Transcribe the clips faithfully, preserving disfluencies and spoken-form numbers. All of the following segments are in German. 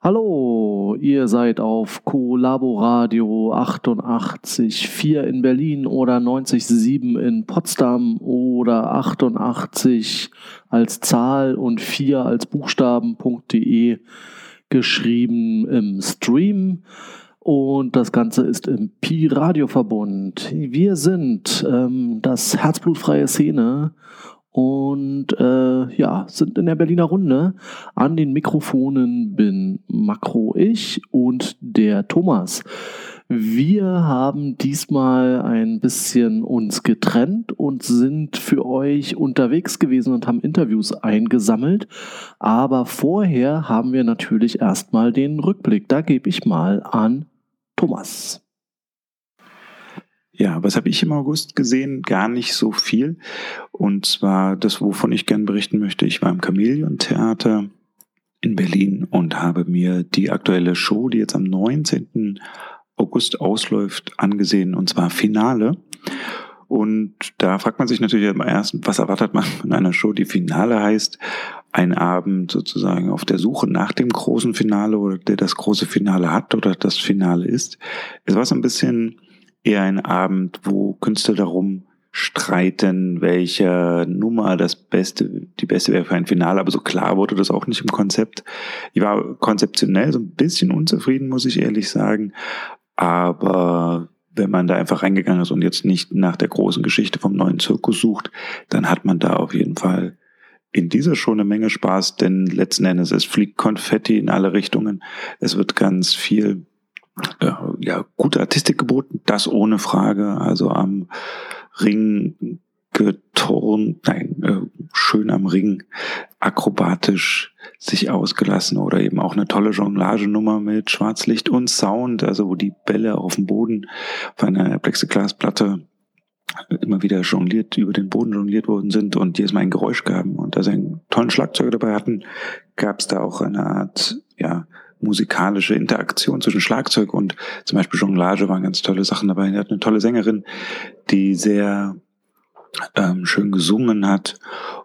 Hallo, ihr seid auf Collaboradio achtundachtzig Komma vier in Berlin oder neunzig Komma sieben in Potsdam oder achtundachtzig als Zahl und vier als Buchstaben.de geschrieben im Stream. Und das Ganze ist im Pi-Radio-Verbund. Wir sind ähm, das Herzblutfreie Szene und äh, ja, sind in der Berliner Runde. An den Mikrofonen bin Makro ich und der Thomas. Wir haben diesmal ein bisschen uns getrennt und sind für euch unterwegs gewesen und haben Interviews eingesammelt. Aber vorher haben wir natürlich erstmal den Rückblick. Da gebe ich mal an Thomas. Ja, was habe ich im August gesehen? Gar nicht so viel. Und zwar das, wovon ich gerne berichten möchte. Ich war im Chamäleon-Theater in Berlin und habe mir die aktuelle Show, die jetzt am neunzehnten August ausläuft, angesehen, und zwar Finale. Und da fragt man sich natürlich am ersten, was erwartet man von einer Show, die Finale heißt? Ein Abend sozusagen auf der Suche nach dem großen Finale oder der das große Finale hat oder das Finale ist. Es war so ein bisschen eher ein Abend, wo Künstler darum streiten, welche Nummer das Beste, die beste wäre für ein Finale, aber so klar wurde das auch nicht im Konzept. Ich war konzeptionell so ein bisschen unzufrieden, muss ich ehrlich sagen, aber wenn man da einfach reingegangen ist und jetzt nicht nach der großen Geschichte vom neuen Zirkus sucht, dann hat man da auf jeden Fall in dieser Show eine Menge Spaß, denn letzten Endes, es fliegt Konfetti in alle Richtungen, es wird ganz viel ja, gute Artistik geboten, das ohne Frage, also am Ring geturnt, nein, äh, schön am Ring, akrobatisch sich ausgelassen oder eben auch eine tolle Jonglage-Nummer mit Schwarzlicht und Sound, also wo die Bälle auf dem Boden auf einer Plexiglasplatte immer wieder jongliert, über den Boden jongliert worden sind und jedes Mal ein Geräusch gaben und da sie einen tollen Schlagzeuger dabei hatten, gab es da auch eine Art, ja, musikalische Interaktion zwischen Schlagzeug und zum Beispiel Jonglage waren ganz tolle Sachen dabei. Er hat eine tolle Sängerin, die sehr ähm, schön gesungen hat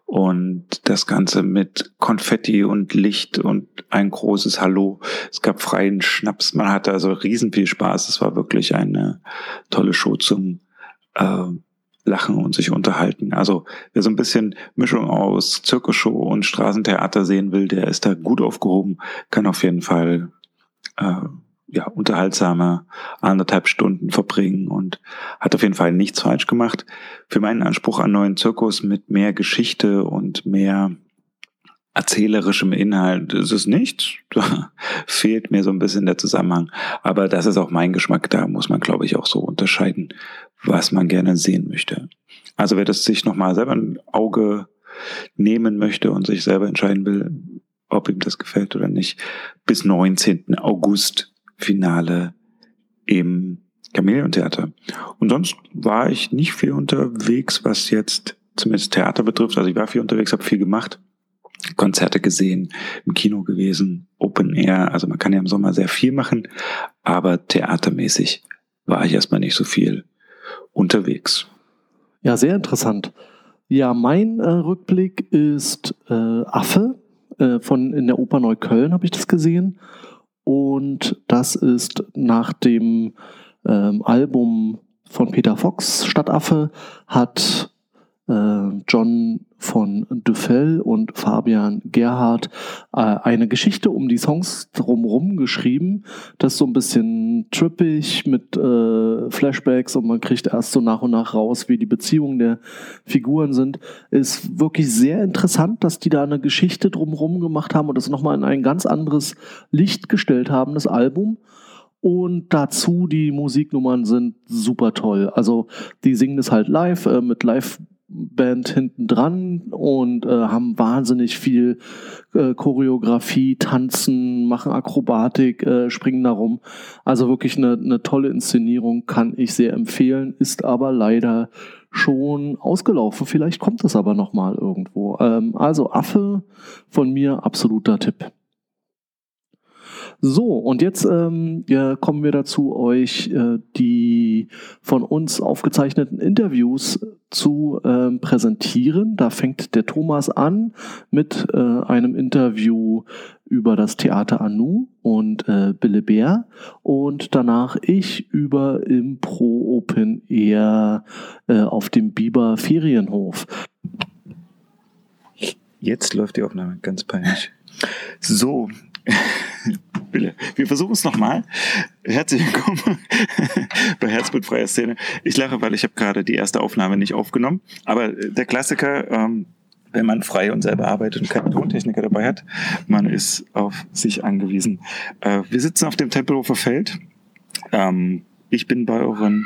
und das Ganze mit Konfetti und Licht und ein großes Hallo. Es gab freien Schnaps, man hatte also riesen viel Spaß. Es war wirklich eine tolle Show zum äh, Lachen und sich unterhalten. Also wer so ein bisschen Mischung aus Zirkusshow und Straßentheater sehen will, der ist da gut aufgehoben, kann auf jeden Fall äh, ja unterhaltsame anderthalb Stunden verbringen und hat auf jeden Fall nichts falsch gemacht. Für meinen Anspruch an neuen Zirkus mit mehr Geschichte und mehr erzählerischem Inhalt ist es nicht. Da fehlt mir so ein bisschen der Zusammenhang. Aber das ist auch mein Geschmack. Da muss man, glaube ich, auch so unterscheiden, was man gerne sehen möchte. Also wer das sich nochmal selber ein Auge nehmen möchte und sich selber entscheiden will, ob ihm das gefällt oder nicht, bis neunzehnten August Finale im Chamäleon-Theater. Und sonst war ich nicht viel unterwegs, was jetzt zumindest Theater betrifft. Also ich war viel unterwegs, habe viel gemacht. Konzerte gesehen, im Kino gewesen, Open Air, also man kann ja im Sommer sehr viel machen, aber theatermäßig war ich erstmal nicht so viel unterwegs. Ja, sehr interessant. Ja, mein äh, Rückblick ist äh, Affe, äh, von in der Oper Neukölln habe ich das gesehen und das ist nach dem ähm, Album von Peter Fox, Stadtaffe, hat John von Dufell und Fabian Gerhardt äh, eine Geschichte um die Songs drumherum geschrieben. Das ist so ein bisschen trippig mit äh, Flashbacks und man kriegt erst so nach und nach raus, wie die Beziehungen der Figuren sind. Ist wirklich sehr interessant, dass die da eine Geschichte drumherum gemacht haben und das nochmal in ein ganz anderes Licht gestellt haben, das Album. Und dazu die Musiknummern sind super toll. Also die singen das halt live äh, mit live Band hinten dran und äh, haben wahnsinnig viel äh, Choreografie, tanzen, machen Akrobatik, äh, springen da rum. Also wirklich eine, eine tolle Inszenierung, kann ich sehr empfehlen, ist aber leider schon ausgelaufen. Vielleicht kommt das aber nochmal irgendwo. Ähm, also Affe von mir absoluter Tipp. So, und jetzt ähm, ja, kommen wir dazu, euch äh, die von uns aufgezeichneten Interviews zu ähm, präsentieren. Da fängt der Thomas an mit äh, einem Interview über das Theater Anu und äh, Bille Bär und danach ich über Impro Open Air äh, auf dem Biber Ferienhof. Jetzt läuft die Aufnahme, ganz peinlich. So, Bille, wir versuchen es nochmal. Herzlich willkommen bei Herzblutfreie Szene. Ich lache, weil ich habe gerade die erste Aufnahme nicht aufgenommen. Aber der Klassiker, ähm, wenn man frei und selber arbeitet und keinen Tontechniker dabei hat, man ist auf sich angewiesen. Äh, wir sitzen auf dem Tempelhofer Feld. Ähm, ich bin bei euren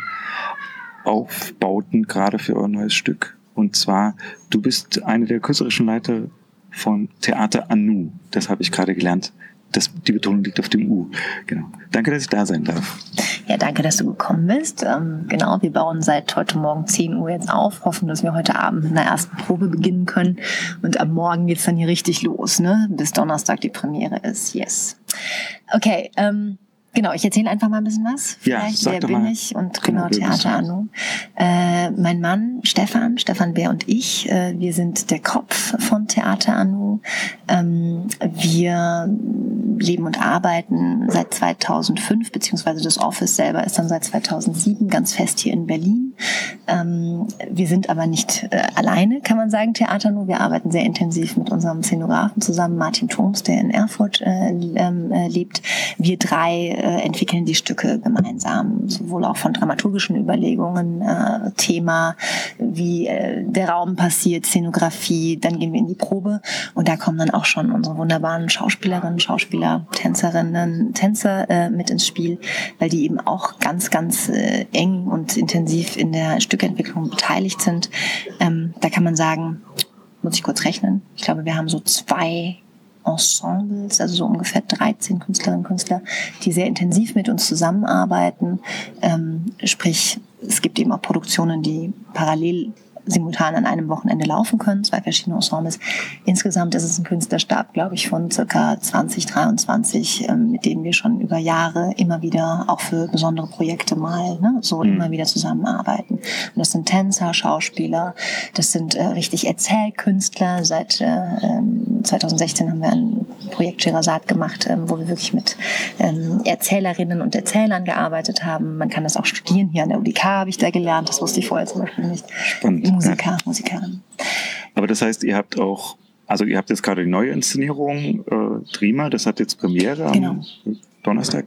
Aufbauten gerade für euer neues Stück. Und zwar, du bist eine der künstlerischen Leiter von Theater Anu. Das habe ich gerade gelernt. Das, die Betonung liegt auf dem U. Genau. Danke, dass ich da sein darf. Ja, danke, dass du gekommen bist. Ähm, genau, wir bauen seit heute Morgen zehn Uhr jetzt auf, hoffen, dass wir heute Abend mit einer ersten Probe beginnen können. Und am Morgen geht's dann hier richtig los, ne? Bis Donnerstag die Premiere ist. Yes. Okay, ähm, genau, ich erzähle einfach mal ein bisschen was. Vielleicht, ja, sag wer doch bin mal. ich? Und Genau, genau, Theater Anu. Äh, mein Mann, Stefan, Stefan Bär und ich, äh, wir sind der Kopf von Theater Anu. Ähm, wir leben und arbeiten seit zweitausendfünf, beziehungsweise das Office selber ist dann seit zweitausendsieben ganz fest hier in Berlin. Ähm, wir sind aber nicht äh, alleine, kann man sagen, Theater Anu. Wir arbeiten sehr intensiv mit unserem Szenografen zusammen, Martin Thoms, der in Erfurt äh, äh, lebt. Wir drei äh, entwickeln die Stücke gemeinsam, sowohl auch von dramaturgischen Überlegungen, äh, Thema, wie äh, der Raum passiert, Szenografie, dann gehen wir in die Probe und da kommen dann auch schon unsere wunderbaren Schauspielerinnen, Schauspieler, Tänzerinnen, Tänzer äh, mit ins Spiel, weil die eben auch ganz, ganz äh, eng und intensiv in der Stückentwicklung beteiligt sind. Ähm, da kann man sagen, muss ich kurz rechnen, ich glaube, wir haben so zwei Ensembles, also so ungefähr dreizehn Künstlerinnen und Künstler, die sehr intensiv mit uns zusammenarbeiten. Ähm, sprich, es gibt eben auch Produktionen, die parallel simultan an einem Wochenende laufen können, zwei verschiedene Ensembles. Insgesamt ist es ein Künstlerstab, glaube ich, von circa zwanzig, dreiundzwanzig, ähm, mit denen wir schon über Jahre immer wieder auch für besondere Projekte mal ne, so mhm. immer wieder zusammenarbeiten. Und das sind Tänzer, Schauspieler, das sind äh, richtig Erzählkünstler. Seit äh, zweitausendsechzehn haben wir ein Projekt Scheherazade gemacht, ähm, wo wir wirklich mit ähm, Erzählerinnen und Erzählern gearbeitet haben. Man kann das auch studieren. Hier an der U D K habe ich da gelernt. Das wusste ich vorher zum Beispiel nicht. Spannend. Musiker, ja. Musikerin. Aber das heißt, ihr habt auch, also ihr habt jetzt gerade die neue Inszenierung, äh, Trima, das hat jetzt Premiere am Genau. Donnerstag.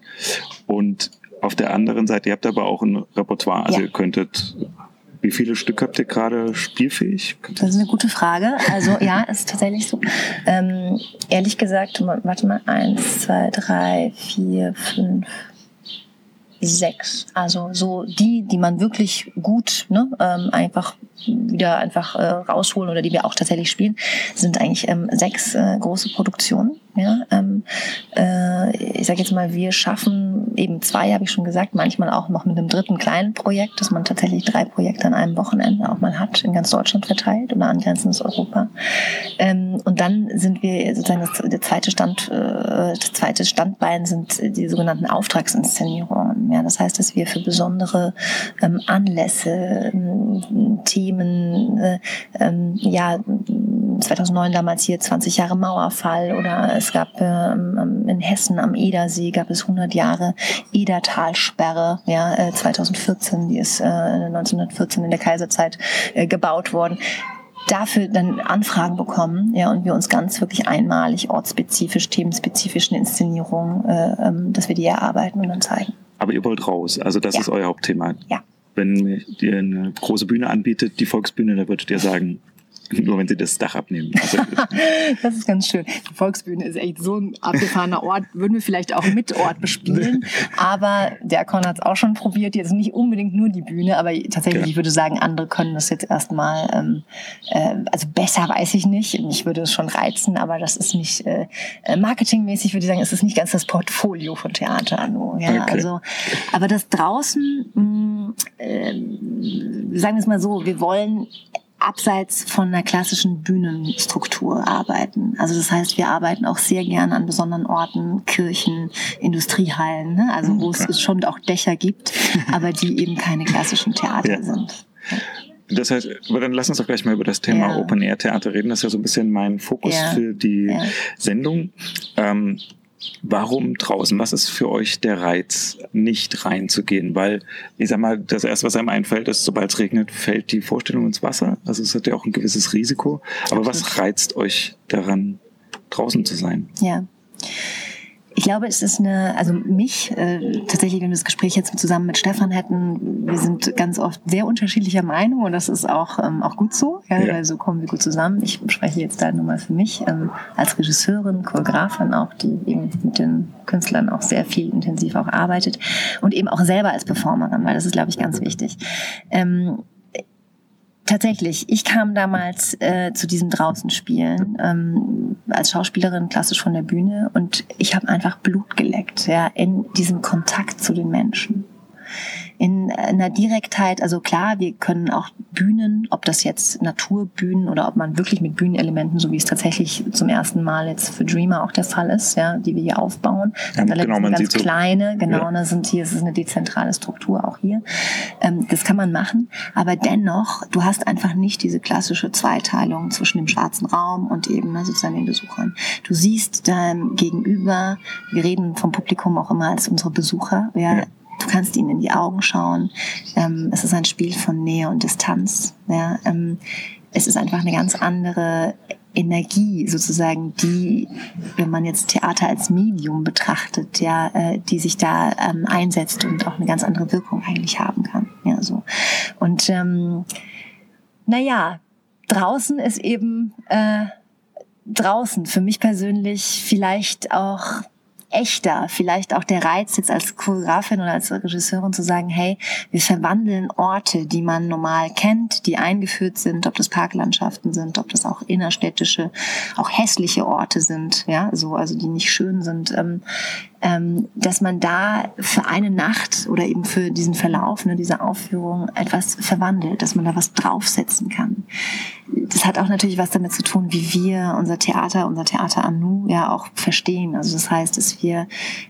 Und auf der anderen Seite, ihr habt aber auch ein Repertoire, also Ja. ihr könntet, wie viele Stück habt ihr gerade spielfähig? Das ist eine gute Frage. Also ja, ist tatsächlich so. Ähm, ehrlich gesagt, warte mal, eins, zwei, drei, vier, fünf, sechs. Also so die, die man wirklich gut ne, ähm, einfach wieder einfach äh, rausholen oder die wir auch tatsächlich spielen, sind eigentlich ähm, sechs äh, große Produktionen. Ja, ähm, äh, ich sage jetzt mal, wir schaffen eben zwei, habe ich schon gesagt, manchmal auch noch mit einem dritten kleinen Projekt, dass man tatsächlich drei Projekte an einem Wochenende auch mal hat, in ganz Deutschland verteilt oder angrenzendes Europa. Ähm, und dann sind wir sozusagen das, der zweite Stand, äh, das zweite Standbein sind die sogenannten Auftragsinszenierungen. Ja, das heißt, dass wir für besondere ähm, Anlässe, ähm, Themen, äh, ähm, ja, zweitausendneun damals hier zwanzig Jahre Mauerfall oder es gab ähm, in Hessen am Edersee gab es hundert Jahre Edertalsperre, ja, äh, zweitausendvierzehn, die ist äh, neunzehnhundertvierzehn in der Kaiserzeit äh, gebaut worden. Dafür dann Anfragen bekommen, ja, und wir uns ganz wirklich einmalig, ortsspezifisch, themenspezifischen Inszenierungen, äh, ähm, dass wir die erarbeiten und dann zeigen. Aber ihr wollt raus, also das Ja. ist euer Hauptthema. Ja. Wenn ihr eine große Bühne anbietet, die Volksbühne, da würdet ihr sagen, nur wenn sie das Dach abnehmen. Also, das ist ganz schön. Die Volksbühne ist echt so ein abgefahrener Ort. Würden wir vielleicht auch mit Ort bespielen. Aber der Con hat es auch schon probiert. Jetzt nicht unbedingt nur die Bühne, aber tatsächlich, ja. Ich würde sagen, andere können das jetzt erstmal, ähm, äh, also besser weiß ich nicht. Mich würde es schon reizen, aber das ist nicht äh, marketingmäßig, würde ich sagen, es ist nicht ganz das Portfolio von Theater Anu. Ja, okay. Also, aber das draußen, mh, äh, sagen wir es mal so, wir wollen abseits von einer klassischen Bühnenstruktur arbeiten. Also das heißt, wir arbeiten auch sehr gerne an besonderen Orten, Kirchen, Industriehallen, ne? Also wo okay. es schon auch Dächer gibt, aber die eben keine klassischen Theater ja. sind. Ja. Das heißt, aber dann lass uns doch gleich mal über das Thema ja. Open-Air-Theater reden. Das ist ja so ein bisschen mein Fokus ja. für die ja. Sendung. Ähm, warum draußen? Was ist für euch der Reiz, nicht reinzugehen? Weil, ich sag mal, das Erste, was einem einfällt, ist, sobald es regnet, fällt die Vorstellung ins Wasser. Also es hat ja auch ein gewisses Risiko. Aber was reizt euch daran, draußen zu sein? Ja. Ich glaube, es ist eine, also mich, äh, tatsächlich, wenn wir das Gespräch jetzt zusammen mit Stefan hätten, wir sind ganz oft sehr unterschiedlicher Meinung und das ist auch, ähm, auch gut so, ja, ja. weil so kommen wir gut zusammen. Ich spreche jetzt da nur mal für mich, ähm, als Regisseurin, Choreografin auch, die eben mit den Künstlern auch sehr viel intensiv auch arbeitet und eben auch selber als Performerin, weil das ist, glaube ich, ganz wichtig. Ähm, Tatsächlich, ich kam damals äh, zu diesem Draußenspielen ähm, als Schauspielerin klassisch von der Bühne und ich habe einfach Blut geleckt, ja, in diesem Kontakt zu den Menschen. In einer Direktheit, also klar, wir können auch Bühnen, ob das jetzt Naturbühnen oder ob man wirklich mit Bühnenelementen, so wie es tatsächlich zum ersten Mal jetzt für Dreamer auch der Fall ist, ja, die wir hier aufbauen, ja, sind genau, man ganz sieht kleine, so, genau, ja. da sind hier, es ist eine dezentrale Struktur auch hier. Ähm, das kann man machen, aber dennoch, du hast einfach nicht diese klassische Zweiteilung zwischen dem schwarzen Raum und eben ne, sozusagen den Besuchern. Du siehst deinem Gegenüber, wir reden vom Publikum auch immer als unsere Besucher, ja, ja. Du kannst ihnen in die Augen schauen. Ähm, es ist ein Spiel von Nähe und Distanz. Ja? Ähm, es ist einfach eine ganz andere Energie sozusagen, die, wenn man jetzt Theater als Medium betrachtet, ja, äh, die sich da ähm, einsetzt und auch eine ganz andere Wirkung eigentlich haben kann. Ja, so. Und ähm, naja, draußen ist eben äh, draußen für mich persönlich vielleicht auch echter, vielleicht auch der Reiz jetzt als Choreografin oder als Regisseurin zu sagen, hey, wir verwandeln Orte, die man normal kennt, die eingeführt sind, ob das Parklandschaften sind, ob das auch innerstädtische, auch hässliche Orte sind, ja, so, also die nicht schön sind, ähm, ähm, dass man da für eine Nacht oder eben für diesen Verlauf, ne, diese Aufführung etwas verwandelt, dass man da was draufsetzen kann. Das hat auch natürlich was damit zu tun, wie wir unser Theater, unser Theater Anu ja auch verstehen. Also das heißt, dass wir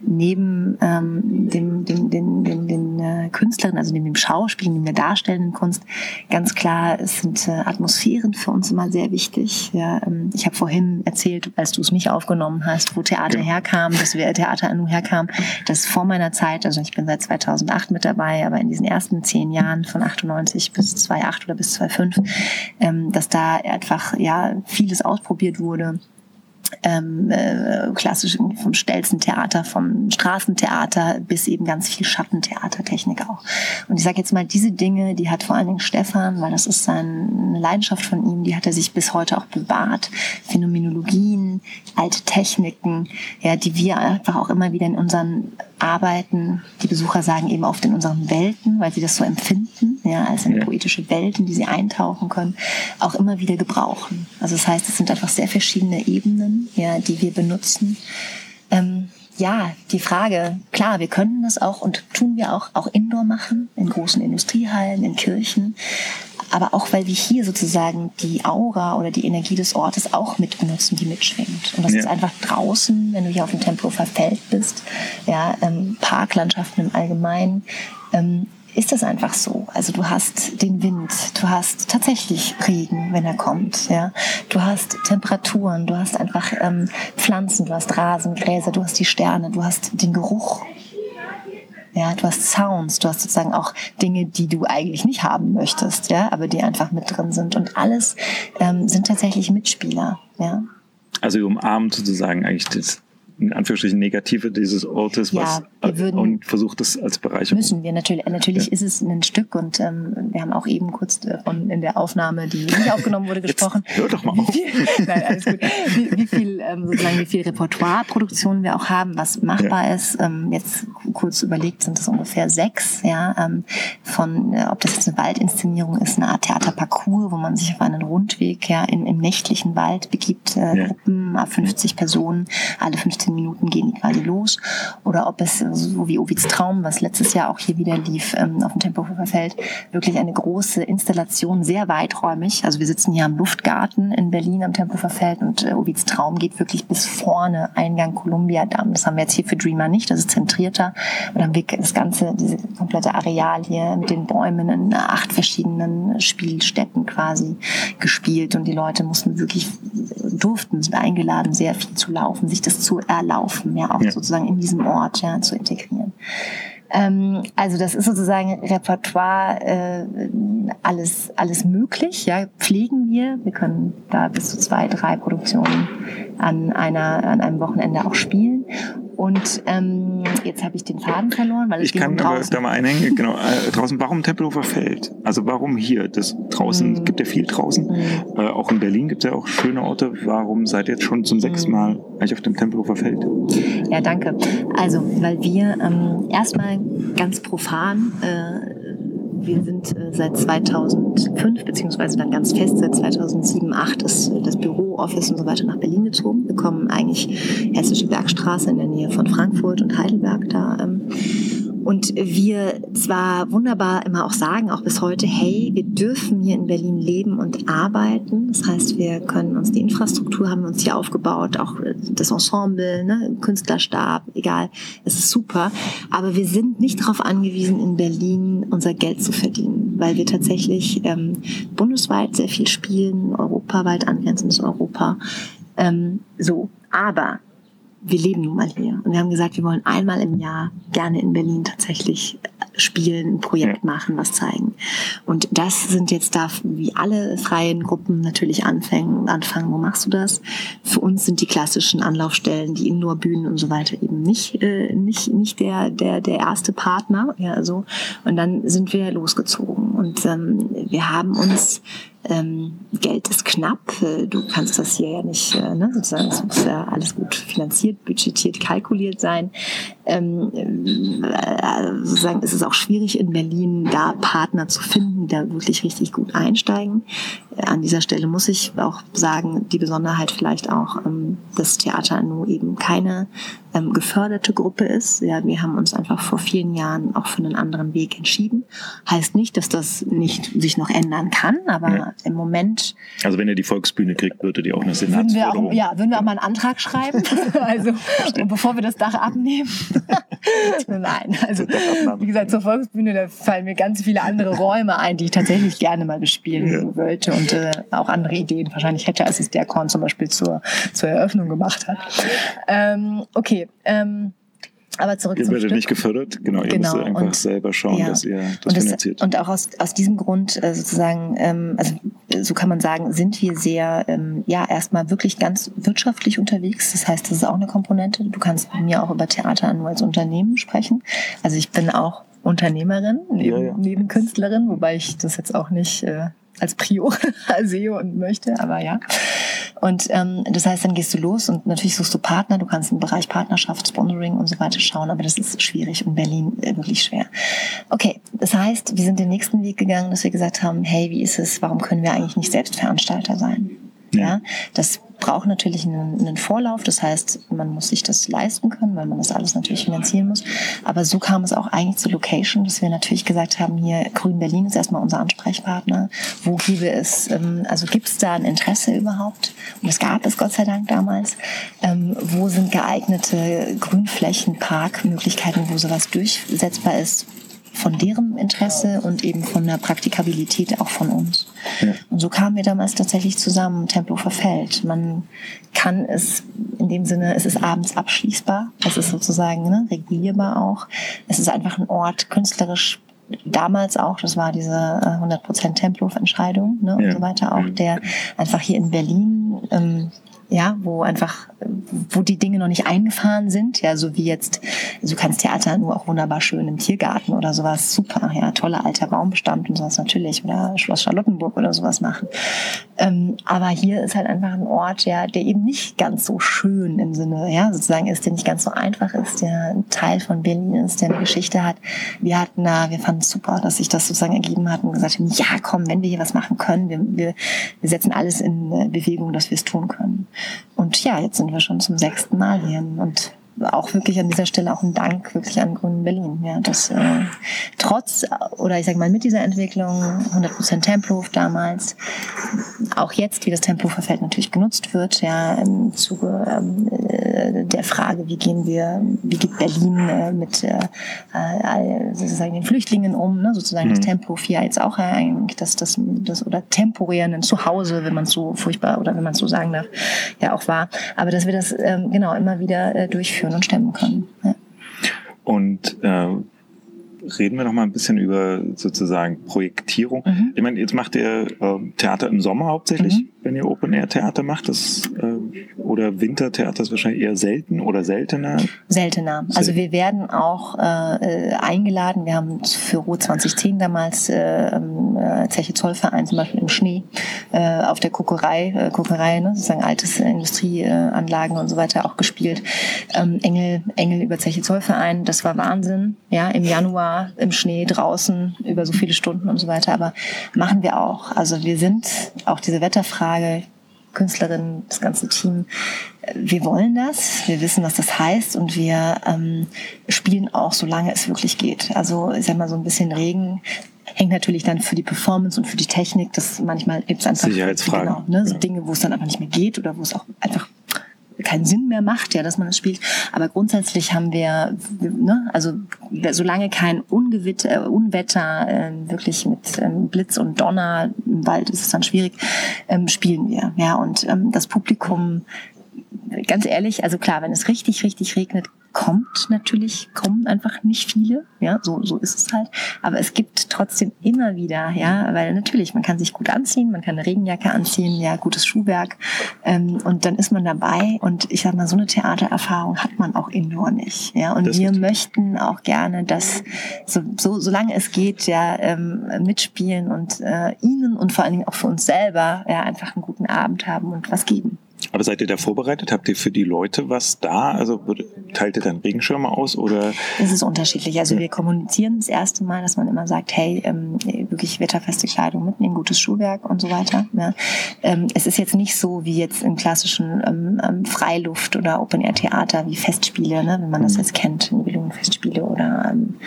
neben ähm, dem, dem, den, den, den äh, Künstlern, also neben dem Schauspiel, neben der darstellenden Kunst, ganz klar, es sind äh, Atmosphären für uns immer sehr wichtig. Ja, ähm, ich habe vorhin erzählt, als du es mich aufgenommen hast, wo Theater herkam, dass wir Theater Anu herkam, das vor meiner Zeit, also ich bin seit zweitausendacht mit dabei, aber in diesen ersten zehn Jahren von achtundneunzig bis zweitausendacht oder bis zweitausendfünf, ähm, dass da einfach ja vieles ausprobiert wurde. Ähm, äh, klassisch vom Stelzentheater, vom Straßentheater bis eben ganz viel Schattentheatertechnik auch. Und ich sage jetzt mal, diese Dinge, die hat vor allen Dingen Stefan, weil das ist seine Leidenschaft von ihm, die hat er sich bis heute auch bewahrt. Phänomenologien, alte Techniken, ja, die wir einfach auch immer wieder in unseren Arbeiten, die Besucher sagen eben oft in unseren Welten, weil sie das so empfinden, ja, als eine poetische Welt, in die sie eintauchen können, auch immer wieder gebrauchen. Also das heißt, es sind einfach sehr verschiedene Ebenen, ja, die wir benutzen. Ähm, ja, die Frage, klar, wir können das auch und tun wir auch, auch indoor machen, in großen Industriehallen, in Kirchen, aber auch, weil wir hier sozusagen die Aura oder die Energie des Ortes auch mit benutzen, die mitschwingt. Und das ja. ist einfach draußen, wenn du hier auf dem Tempelhofer Feld bist, ja, ähm, Parklandschaften im Allgemeinen, ähm, ist das einfach so. Also du hast den Wind, du hast tatsächlich Regen, wenn er kommt. Ja, du hast Temperaturen, du hast einfach ähm, Pflanzen, du hast Rasen, Gräser, du hast die Sterne, du hast den Geruch. Ja, du hast Sounds, du hast sozusagen auch Dinge, die du eigentlich nicht haben möchtest, ja, aber die einfach mit drin sind. Und alles ähm, sind tatsächlich Mitspieler. Ja. Also ihr umarmt sozusagen eigentlich das in Anführungsstrichen Negative dieses Ortes, ja, was wir würden, und versucht es als Bereicherung. Müssen wir natürlich. Natürlich ja. ist es ein Stück und ähm, wir haben auch eben kurz von in der Aufnahme, die nicht aufgenommen wurde, gesprochen. Jetzt hör doch mal auf. Wie viel, nein, alles gut. Wie, wie viel ähm, sozusagen wie viel Repertoire-Produktionen wir auch haben, was machbar ja. ist. Ähm, jetzt kurz überlegt sind es ungefähr sechs. Ja, ähm, von äh, ob das jetzt eine Waldinszenierung ist, eine Art Theaterparcours, wo man sich auf einen Rundweg ja in, im nächtlichen Wald begibt. Äh, ja. Gruppen, fünfzig Personen, alle fünfzehn fünfzehn Minuten gehen die quasi los. Oder ob es, so wie Ovids Traum, was letztes Jahr auch hier wieder lief, ähm, auf dem Tempelhofer Feld, wirklich eine große Installation, sehr weiträumig. Also wir sitzen hier am Luftgarten in Berlin am Tempelhofer Feld und äh, Ovids Traum geht wirklich bis vorne, Eingang Columbia-Damm. Das haben wir jetzt hier für Dreamer nicht, das ist zentrierter. Und dann haben wir das ganze, diese komplette Areal hier mit den Bäumen in acht verschiedenen Spielstätten quasi gespielt. Und die Leute mussten wirklich, durften, sind eingeladen, sehr viel zu laufen, sich das zu erlaufen, ja, auch ja. sozusagen in diesem Ort ja, zu integrieren. Ähm, also das ist sozusagen Repertoire, äh, alles, alles möglich, ja, pflegen wir. Wir können da bis zu zwei, drei Produktionen an einer, an einem Wochenende auch spielen. Und ähm, jetzt habe ich den Faden verloren, weil es ich ging kann um draußen. Aber da mal einhängen. Genau, äh, draußen. Warum Tempelhofer Feld? Also warum hier? Das draußen mm. gibt ja viel draußen. Mm. Äh, auch in Berlin gibt es ja auch schöne Orte. Warum seid ihr jetzt schon zum sechsten Mal eigentlich auf dem Tempelhofer Feld? Ja, danke. Also weil wir ähm, erstmal ganz profan äh, wir sind äh, seit zweitausendfünf, beziehungsweise dann ganz fest seit zweitausendsieben, acht ist äh, das Büro, Office und so weiter nach Berlin gezogen. Wir kommen eigentlich Hessische Bergstraße in der Nähe von Frankfurt und Heidelberg da. Ähm, Und wir zwar wunderbar immer auch sagen, auch bis heute, hey, wir dürfen hier in Berlin leben und arbeiten. Das heißt, wir können uns die Infrastruktur, haben uns hier aufgebaut, auch das Ensemble, ne, Künstlerstab, egal, es ist super. Aber wir sind nicht darauf angewiesen, in Berlin unser Geld zu verdienen, weil wir tatsächlich ähm, bundesweit sehr viel spielen, europaweit angrenzendes Europa. Ähm, so, aber wir leben nun mal hier. Und wir haben gesagt, wir wollen einmal im Jahr gerne in Berlin tatsächlich spielen, ein Projekt machen, was zeigen. Und das sind jetzt da, wie alle freien Gruppen natürlich anfangen, anfangen, wo machst du das? Für uns sind die klassischen Anlaufstellen, die Indoor-Bühnen und so weiter eben nicht, äh, nicht, nicht der, der, der erste Partner, ja, also. Und dann sind wir losgezogen. Und ähm, wir haben uns Ähm, Geld ist knapp, du kannst das hier ja nicht, äh, ne, sozusagen, es muss ja alles gut finanziert, budgetiert, kalkuliert sein. Ähm, äh, sozusagen ist es auch schwierig in Berlin, da Partner zu finden, die da wirklich richtig gut einsteigen. Äh, an dieser Stelle muss ich auch sagen, die Besonderheit vielleicht auch, ähm, dass Theater Anu eben keine ähm, geförderte Gruppe ist. Ja, wir haben uns einfach vor vielen Jahren auch für einen anderen Weg entschieden. Heißt nicht, dass das nicht sich noch ändern kann, aber ja. Im Moment. Also wenn ihr die Volksbühne kriegt, würdet ihr auch eine Senatsförderung. Ja, würden wir auch mal einen Antrag schreiben. Also und bevor wir das Dach abnehmen. Nein, also wie gesagt, zur Volksbühne, da fallen mir ganz viele andere Räume ein, die ich tatsächlich gerne mal bespielen ja. wollte und äh, auch andere Ideen wahrscheinlich hätte, als es der Korn zum Beispiel zur, zur Eröffnung gemacht hat. Ähm, okay, ähm, aber zurück ihr zum werdet Stück. nicht gefördert, genau, ihr genau. müsst einfach und, selber schauen, ja. dass ihr das, und das finanziert. Und auch aus, aus diesem Grund äh, sozusagen, ähm, also so kann man sagen, sind wir sehr, ähm, ja, erstmal wirklich ganz wirtschaftlich unterwegs. Das heißt, das ist auch eine Komponente. Du kannst mit mir auch über Theater Anu als Unternehmen sprechen. Also ich bin auch Unternehmerin, neben, ja, ja. neben Künstlerin, wobei ich das jetzt auch nicht äh, als Prio sehe und möchte, aber ja. Und ähm, das heißt, dann gehst du los und natürlich suchst du Partner, du kannst im Bereich Partnerschaft, Sponsoring und so weiter schauen, aber das ist schwierig und Berlin äh, wirklich schwer. Okay, das heißt, wir sind den nächsten Weg gegangen, dass wir gesagt haben, hey, wie ist es, warum können wir eigentlich nicht selbst Veranstalter sein? Ja, ja das braucht natürlich einen, einen Vorlauf, das heißt, man muss sich das leisten können, weil man das alles natürlich finanzieren muss. Aber so kam es auch eigentlich zur Location, dass wir natürlich gesagt haben, hier Grün Berlin ist erstmal unser Ansprechpartner. Wo gäbe es, ähm, also gibt es da ein Interesse überhaupt? Und es gab es Gott sei Dank damals. Ähm, wo sind geeignete Grünflächen, Parkmöglichkeiten, wo sowas durchsetzbar ist? Von deren Interesse und eben von der Praktikabilität auch von uns. Ja. Und so kamen wir damals tatsächlich zusammen, Tempelhofer Feld. Man kann es in dem Sinne, es ist abends abschließbar, es ist sozusagen ne, regulierbar auch. Es ist einfach ein Ort, künstlerisch damals auch, das war diese hundert Prozent Tempelhof-Entscheidung ne, ja. und so weiter auch, der einfach hier in Berlin ähm, ja, wo einfach, wo die Dinge noch nicht eingefahren sind, ja, so wie jetzt Also du kannst Theater nur auch wunderbar schön im Tiergarten oder sowas, super, ja, toller alter Baumbestand und sowas natürlich, oder Schloss Charlottenburg oder sowas machen. Ähm, aber hier ist halt einfach ein Ort, ja, der eben nicht ganz so schön im Sinne, ja, sozusagen ist, der nicht ganz so einfach ist, der ein Teil von Berlin ist, der eine Geschichte hat. Wir hatten da, wir fanden es super, dass sich das sozusagen ergeben hat und gesagt haben, ja, komm, wenn wir hier was machen können, wir, wir, wir setzen alles in Bewegung, dass wir es tun können. Und ja, jetzt sind wir schon zum sechsten Mal hier und auch wirklich an dieser Stelle auch ein Dank wirklich an Grünen Berlin, ja, dass äh, trotz, oder ich sage mal mit dieser Entwicklung, hundert Prozent Tempelhof damals, auch jetzt, wie das Tempelhofer natürlich genutzt wird, ja, im Zuge äh, der Frage, wie gehen wir, wie geht Berlin äh, mit äh, äh, sozusagen den Flüchtlingen um, ne, sozusagen mhm. das Tempelhof hier jetzt auch äh, eigentlich das, das, das, oder temporär ein Zuhause, wenn man es so furchtbar, oder wenn man es so sagen darf, ja auch war, aber dass wir das äh, genau immer wieder äh, durchführen und stemmen können. Ja. Und äh, reden wir noch mal ein bisschen über sozusagen Projektierung. Mhm. Ich meine, jetzt macht ihr äh, Theater im Sommer hauptsächlich, mhm. wenn ihr Open-Air-Theater macht. Das, äh, oder Wintertheater ist wahrscheinlich eher selten oder seltener? Seltener. Selten. Also wir werden auch äh, eingeladen. Wir haben für Ruhr zwanzig zehn damals äh, äh, Zeche Zollverein zum Beispiel im Schnee äh, auf der Kokerei, äh, Kokerei, ne, sozusagen altes äh, Industrieanlagen und so weiter auch gespielt. Ähm, Engel, Engel über Zeche Zollverein, das war Wahnsinn. Ja, im Januar im Schnee draußen über so viele Stunden und so weiter, aber machen wir auch. Also wir sind auch diese Wetterfrage, Künstlerinnen, das ganze Team, wir wollen das, wir wissen, was das heißt und wir ähm, spielen auch, solange es wirklich geht. Also ich sag mal, so ein bisschen Regen hängt natürlich dann für die Performance und für die Technik, das manchmal gibt es einfach Sicherheitsfragen. Genau, ne, so ja. Dinge, wo es dann einfach nicht mehr geht oder wo es auch einfach keinen Sinn mehr macht, ja, dass man es spielt. Aber grundsätzlich haben wir, ne, also solange kein Ungewitter, äh, Unwetter äh, wirklich mit ähm, Blitz und Donner im Wald ist es dann schwierig, ähm, spielen wir. Ja, und ähm, das Publikum, ganz ehrlich, also klar, wenn es richtig, richtig regnet, kommt natürlich, kommen einfach nicht viele, ja, so, so ist es halt. Aber es gibt trotzdem immer wieder, ja, weil natürlich, man kann sich gut anziehen, man kann eine Regenjacke anziehen, ja, gutes Schuhwerk, ähm, und dann ist man dabei und ich sag mal, so eine Theatererfahrung hat man auch indoor nicht, ja, und das wir möchten auch gerne, dass so, so, solange es geht, ja, ähm, mitspielen und äh, ihnen und vor allen Dingen auch für uns selber, ja, einfach einen guten Abend haben und was geben. Aber seid ihr da vorbereitet? Habt ihr für die Leute was da? Also teilt ihr dann Regenschirme aus oder? Es ist unterschiedlich. Also wir kommunizieren das erste Mal, dass man immer sagt, hey, ähm, wirklich wetterfeste Kleidung mitnehmen, gutes Schuhwerk und so weiter. Ja. Ähm, es ist jetzt nicht so wie jetzt im klassischen ähm, Freiluft- oder Open-Air-Theater wie Festspiele, ne, wenn man das jetzt kennt, Nibelungenfestspiele oder ähm,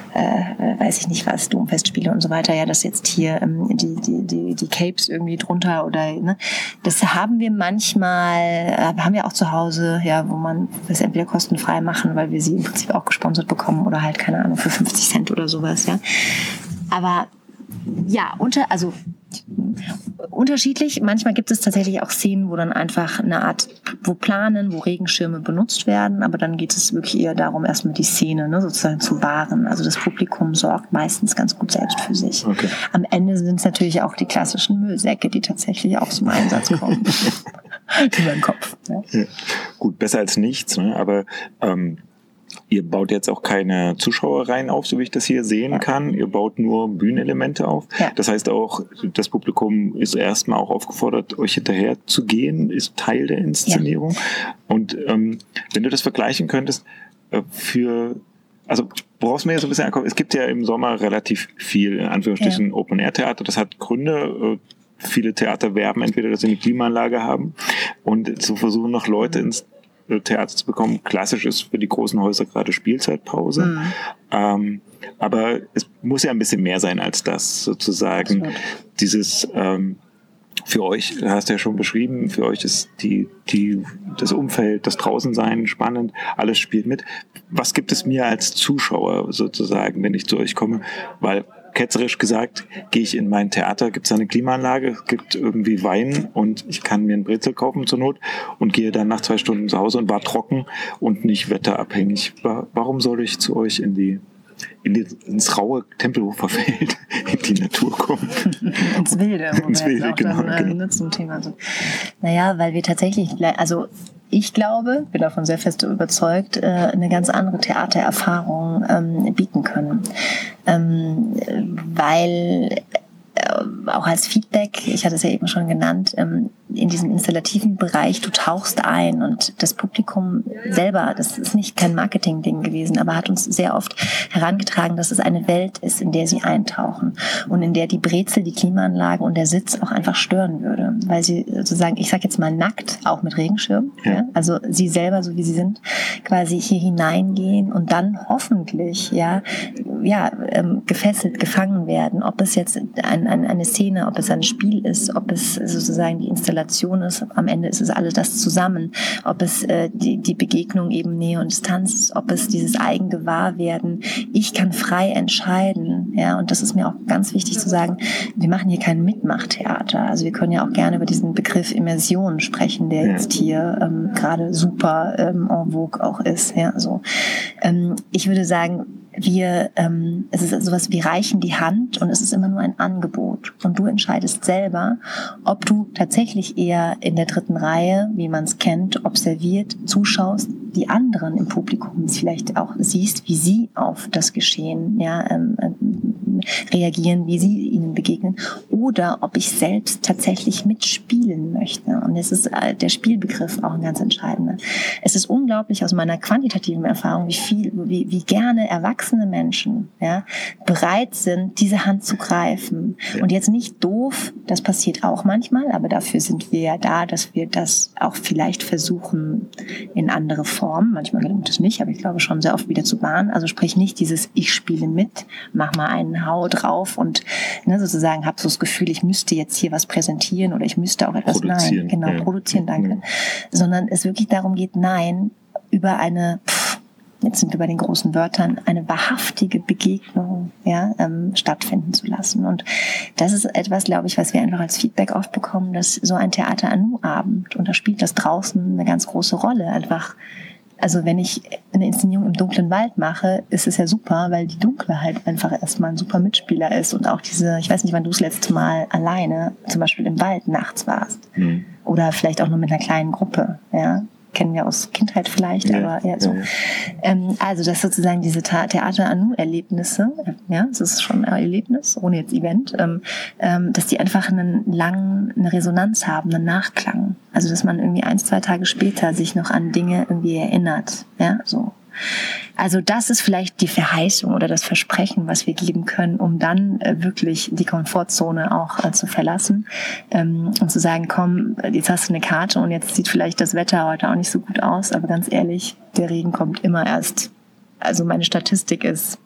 äh, weiß ich nicht was, Domfestspiele und so weiter. Ja, das jetzt hier ähm, die, die, die, die Capes irgendwie drunter oder, ne, das haben wir manchmal Mal, haben wir auch zu Hause, ja, wo man das entweder kostenfrei machen, weil wir sie im Prinzip auch gesponsert bekommen oder halt, keine Ahnung, für fünfzig Cent oder sowas, ja. Aber ja, unter, also unterschiedlich. Manchmal gibt es tatsächlich auch Szenen, wo dann einfach eine Art, wo planen, wo Regenschirme benutzt werden, aber dann geht es wirklich eher darum, erstmal die Szene, ne, sozusagen zu wahren. Also das Publikum sorgt meistens ganz gut selbst für sich. Okay. Am Ende sind es natürlich auch die klassischen Müllsäcke, die tatsächlich auch zum Einsatz kommen. Über den Kopf. Ja. Ja. Gut, besser als nichts, ne? Aber ähm, ihr baut jetzt auch keine Zuschauerreihen auf, so wie ich das hier sehen ja. kann. Ihr baut nur Bühnenelemente auf. Ja. Das heißt auch, das Publikum ist erstmal auch aufgefordert, euch hinterher zu gehen, ist Teil der Inszenierung. Ja. Und ähm, wenn du das vergleichen könntest, äh, für, also woraus mir so ein bisschen ankommt, es gibt ja im Sommer relativ viel, in Anführungsstrichen, ja. Open-Air-Theater. Das hat Gründe. Äh, viele Theater werben entweder, dass sie eine Klimaanlage haben und zu versuchen, noch Leute ins Theater zu bekommen. Klassisch ist für die großen Häuser gerade Spielzeitpause. Mhm. Ähm, aber es muss ja ein bisschen mehr sein als das, sozusagen. Das Dieses ähm, für euch, hast du ja schon beschrieben, für euch ist die, die, das Umfeld, das Draußensein spannend, alles spielt mit. Was gibt es mir als Zuschauer sozusagen, wenn ich zu euch komme? Weil ketzerisch gesagt, gehe ich in mein Theater, gibt es eine Klimaanlage, es gibt irgendwie Wein und ich kann mir ein Brezel kaufen zur Not und gehe dann nach zwei Stunden zu Hause und war trocken und nicht wetterabhängig. Warum soll ich zu euch in die, in die ins raue Tempelhofer Feld, in die Natur kommen? Ins Wilde, wo ins wir Wilde, jetzt auch genau, dann, äh, genau. Zum Thema. Also, naja, weil wir tatsächlich, also ich glaube, bin davon sehr fest überzeugt, eine ganz andere Theatererfahrung ähm, bieten können. Ähm, weil auch als Feedback, ich hatte es ja eben schon genannt, in diesem installativen Bereich, du tauchst ein und das Publikum selber, das ist nicht kein Marketing-Ding gewesen, aber hat uns sehr oft herangetragen, dass es eine Welt ist, in der sie eintauchen und in der die Brezel, die Klimaanlage und der Sitz auch einfach stören würde, weil sie sozusagen, ich sag jetzt mal nackt, auch mit Regenschirm, ja. Ja, also sie selber, so wie sie sind, quasi hier hineingehen und dann hoffentlich, ja, ja, ähm, gefesselt, gefangen werden, ob es jetzt ein, ein, eine Szene, ob es ein Spiel ist, ob es sozusagen die Installation ist, am Ende ist es alles das zusammen, ob es äh, die, die Begegnung eben Nähe und Distanz ist, ob es dieses Eigengewahrwerden, ich kann frei entscheiden, ja, und das ist mir auch ganz wichtig zu sagen, wir machen hier kein Mitmachtheater, also wir können ja auch gerne über diesen Begriff Immersion sprechen, der jetzt hier ähm, gerade super ähm, en vogue auch ist, ja, so. Ähm, ich würde sagen, wir, ähm, es ist sowas, wir reichen die Hand und es ist immer nur ein Angebot. Und du entscheidest selber, ob du tatsächlich eher in der dritten Reihe, wie man es kennt, observiert, zuschaust, die anderen im Publikum vielleicht auch siehst, wie sie auf das Geschehen ja, ähm, ähm, reagieren, wie sie ihnen begegnen, oder ob ich selbst tatsächlich mitspielen möchte. Und es ist äh, der Spielbegriff auch ein ganz entscheidender. Es ist unglaublich aus meiner quantitativen Erfahrung, wie viel, wie, wie gerne erwachsene Menschen ja, bereit sind, diese Hand zu greifen. Ja. Und jetzt nicht doof, das passiert auch manchmal, aber dafür sind wir ja da, dass wir das auch vielleicht versuchen in andere Formen. Manchmal gelingt es nicht, aber ich glaube schon sehr oft wieder zu bahnen. Also sprich nicht dieses ich spiele mit, mach mal einen Hau drauf und ne, sozusagen habe so das Gefühl, ich müsste jetzt hier was präsentieren oder ich müsste auch etwas, produzieren. Nein, genau, ja. produzieren, danke. Ja. Sondern es wirklich darum geht, nein, über eine, pff, jetzt sind wir bei den großen Wörtern, eine wahrhaftige Begegnung ja, ähm, stattfinden zu lassen. Und das ist etwas, glaube ich, was wir einfach als Feedback oft bekommen, dass so ein Theater-Anu-Abend, und da spielt das draußen eine ganz große Rolle, einfach. Also wenn ich eine Inszenierung im dunklen Wald mache, ist es ja super, weil die Dunkelheit einfach erstmal ein super Mitspieler ist und auch diese, ich weiß nicht, wann du das letzte Mal alleine zum Beispiel im Wald nachts warst mhm. oder vielleicht auch nur mit einer kleinen Gruppe, ja. Kennen wir aus Kindheit vielleicht, ja, aber ja, so. Ja, ja. Ähm, also, das sozusagen diese Theater-Anu-Erlebnisse, ja, das ist schon ein Erlebnis, ohne jetzt Event, ähm, ähm, dass die einfach einen langen, eine Resonanz haben, einen Nachklang. Also, dass man irgendwie ein, zwei Tage später sich noch an Dinge irgendwie erinnert, ja, so. Also das ist vielleicht die Verheißung oder das Versprechen, was wir geben können, um dann äh, wirklich die Komfortzone auch äh, zu verlassen ähm, und zu sagen, komm, jetzt hast du eine Karte und jetzt sieht vielleicht das Wetter heute auch nicht so gut aus, aber ganz ehrlich, der Regen kommt immer erst. Also meine Statistik ist,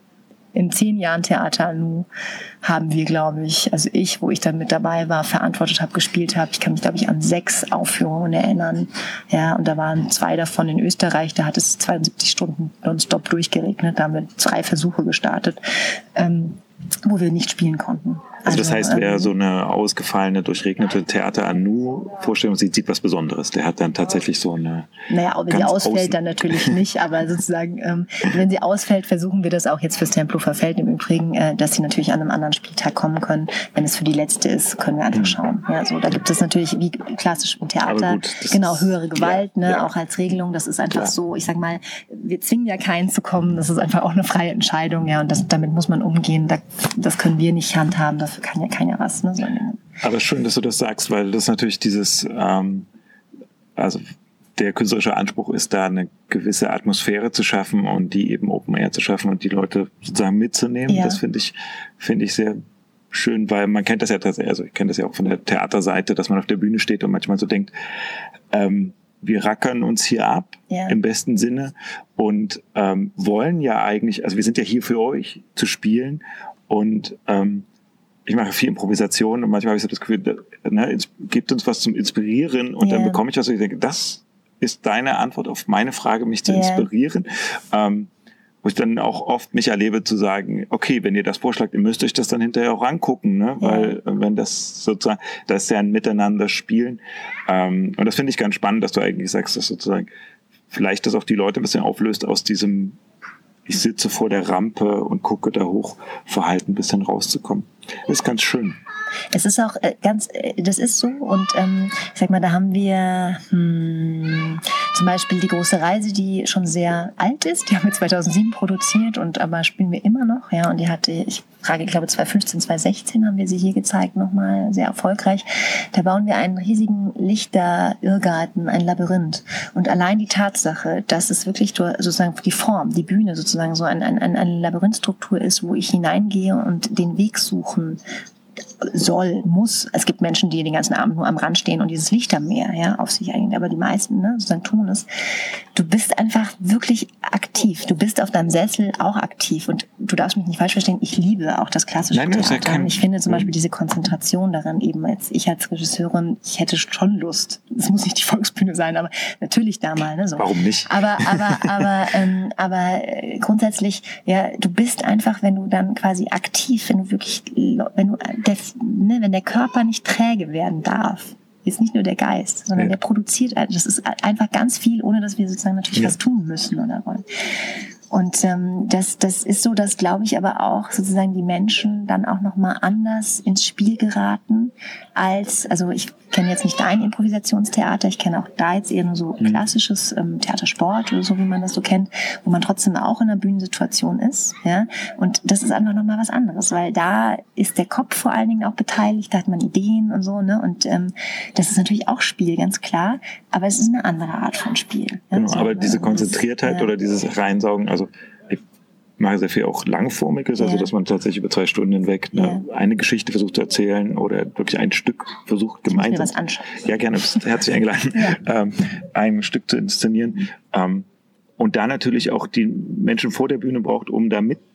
in zehn Jahren Theater-Anu haben wir, glaube ich, also ich, wo ich dann mit dabei war, verantwortet habe, gespielt habe, ich kann mich, glaube ich, an sechs Aufführungen erinnern. Ja, und da waren zwei davon in Österreich, da hat es zweiundsiebzig Stunden nonstop durchgeregnet, da haben wir drei Versuche gestartet, ähm, wo wir nicht spielen konnten. Also das heißt, wer ähm, so eine ausgefallene, durchregnete Theater-Anu-Vorstellung sieht, sieht was Besonderes. Der hat dann tatsächlich so eine... Naja, wenn sie ausfällt, außen- dann natürlich nicht, aber sozusagen, ähm, wenn sie ausfällt, versuchen wir das auch jetzt fürs Tempelhofer Feld im Übrigen, äh, dass sie natürlich an einem anderen Spieltag kommen können. Wenn es für die letzte ist, können wir einfach mhm. schauen. Ja, so, da gibt es natürlich, wie klassisch im Theater, gut, genau, höhere Gewalt, ja, ne, ja. auch als Regelung. Das ist einfach ja. so, ich sag mal, wir zwingen ja keinen zu kommen, das ist einfach auch eine freie Entscheidung, ja, und das, damit muss man umgehen. Da, das können wir nicht handhaben, dafür kann ja keiner was. Ne? So, aber schön, dass du das sagst, weil das natürlich dieses, ähm, also der künstlerische Anspruch ist, da eine gewisse Atmosphäre zu schaffen und die eben Open Air zu schaffen und die Leute sozusagen mitzunehmen. Ja. Das finde ich, finde ich sehr schön, weil man kennt das ja tatsächlich, also ich kenne das ja auch von der Theaterseite, dass man auf der Bühne steht und manchmal so denkt, ähm, wir rackern uns hier ab, ja. im besten Sinne, und ähm, wollen ja eigentlich, also wir sind ja hier für euch zu spielen, und ähm, ich mache viel Improvisation und manchmal habe ich so das Gefühl, ne, es gibt uns was zum Inspirieren, und yeah. dann bekomme ich was, und ich denke, das ist deine Antwort auf meine Frage, mich zu yeah. inspirieren. Ähm, wo ich dann auch oft mich erlebe zu sagen, okay, wenn ihr das vorschlagt, ihr müsst euch das dann hinterher auch angucken, ne? Yeah. Weil wenn das sozusagen, das ist ja ein Miteinander spielen. Ähm, und das finde ich ganz spannend, dass du eigentlich sagst, dass sozusagen vielleicht das auch die Leute ein bisschen auflöst aus diesem ich sitze vor der Rampe und gucke da hoch, Verhalten ein bisschen rauszukommen. Das ist ganz schön. Es ist auch äh, ganz, äh, das ist so und ähm, ich sag mal, da haben wir hm, zum Beispiel die große Reise, die schon sehr alt ist, die haben wir zweitausendsieben produziert und aber spielen wir immer noch, ja, und die hatte, ich frage, ich glaube zweitausendfünfzehn, zweitausendsechzehn haben wir sie hier gezeigt, nochmal sehr erfolgreich. Da bauen wir einen riesigen Lichter-Irrgarten, ein Labyrinth und allein die Tatsache, dass es wirklich sozusagen die Form, die Bühne sozusagen so ein, ein, eine Labyrinthstruktur ist, wo ich hineingehe und den Weg suchen soll, muss. Es gibt Menschen, die den ganzen Abend nur am Rand stehen und dieses Lichtermeer ja, auf sich eingehen, aber die meisten ne, sozusagen tun es. Du bist einfach wirklich aktiv. Du bist auf deinem Sessel auch aktiv und du darfst mich nicht falsch verstehen, ich liebe auch das klassische Nein, das Theater. ist ja kein, ich finde zum Beispiel diese Konzentration daran eben, als ich als Regisseurin, ich hätte schon Lust, es muss nicht die Volksbühne sein, aber natürlich da mal. Ne, so. Warum nicht? Aber, aber, aber, ähm, aber grundsätzlich, ja, du bist einfach, wenn du dann quasi aktiv, wenn du wirklich, wenn du Der, ne, wenn der Körper nicht träge werden darf, ist nicht nur der Geist, sondern ja. der produziert, das ist einfach ganz viel, ohne dass wir sozusagen natürlich ja. was tun müssen oder wollen. Und ähm, das, das ist so, dass, glaube ich, aber auch sozusagen die Menschen dann auch nochmal anders ins Spiel geraten als, also ich kenne jetzt nicht dein Improvisationstheater, ich kenne auch da jetzt eher nur so klassisches ähm, Theatersport oder so, wie man das so kennt, wo man trotzdem auch in einer Bühnensituation ist, ja. Und das ist einfach nochmal was anderes, weil da ist der Kopf vor allen Dingen auch beteiligt, da hat man Ideen und so, ne. Und ähm, das ist natürlich auch Spiel, ganz klar, aber es ist eine andere Art von Spiel. Ja? Genau, so, aber ne? diese Konzentriertheit das, oder dieses Reinsaugen, also ich mache sehr viel auch Langformiges, also ja. dass man tatsächlich über zwei Stunden hinweg eine, ja. eine Geschichte versucht zu erzählen oder wirklich ein Stück versucht gemeinsam. Ich muss mir was anschauen. Ja, gerne, bist herzlich eingeladen, ja. ähm, ein Stück zu inszenieren. Ähm, und da natürlich auch die Menschen vor der Bühne braucht, um da mit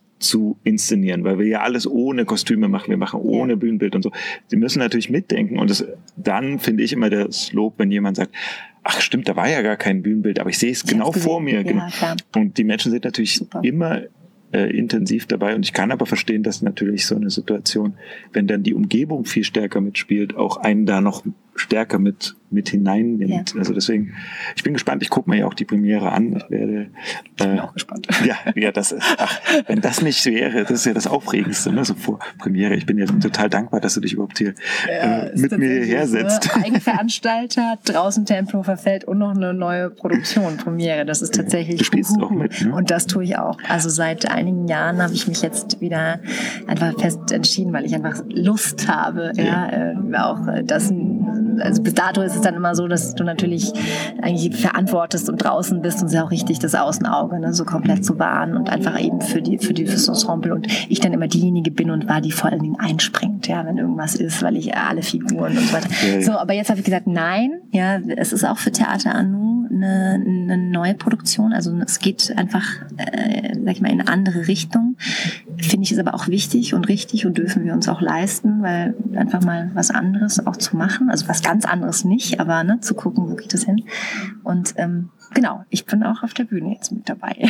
zu inszenieren, weil wir ja alles ohne Kostüme machen, wir machen ohne ja. Bühnenbild und so. Sie müssen natürlich mitdenken und das, dann finde ich immer das Lob, wenn jemand sagt, ach stimmt, da war ja gar kein Bühnenbild, aber ich sehe es ich genau vor mir. Ja, genau. klar. Und die Menschen sind natürlich Super. immer äh, intensiv dabei und ich kann aber verstehen, dass natürlich so eine Situation, wenn dann die Umgebung viel stärker mitspielt, auch einen da noch stärker mit mit hineinnimmt. Ja. Also deswegen, ich bin gespannt, ich gucke mir ja auch die Premiere an. Ich werde äh, ich bin auch gespannt. Ja, ja, das ist, ach, wenn das nicht wäre, das ist ja das Aufregendste, ne? So vor Premiere. Ich bin ja total dankbar, dass du dich überhaupt hier ja, äh, mit mir hierher setzt. Ne? Eigenveranstalter, draußen Tempelhofer Feld und noch eine neue Produktion, Premiere. Das ist tatsächlich. Du spielst auch mit, ne? Und das tue ich auch. Also seit einigen Jahren habe ich mich jetzt wieder einfach fest entschieden, weil ich einfach Lust habe, ja, ja äh, auch äh, das, also bis dato ist es dann immer so, dass du natürlich eigentlich verantwortest und draußen bist und es ist ja auch richtig, das Außenauge ne, so komplett zu wahren und einfach eben für die für die fürs Ensemble und ich dann immer diejenige bin und war, die vor allen Dingen einspringt, ja, wenn irgendwas ist, weil ich alle Figuren und so weiter. Ja, ja. So, aber jetzt habe ich gesagt, nein, ja, es ist auch für Theater Anu eine, eine neue Produktion, also es geht einfach, äh, sag ich mal, in eine andere Richtung. Finde ich es aber auch wichtig und richtig und dürfen wir uns auch leisten, weil einfach mal was anderes auch zu machen, also was ganz anderes nicht, aber ne, zu gucken, wo geht das hin. Und ähm, genau, ich bin auch auf der Bühne jetzt mit dabei.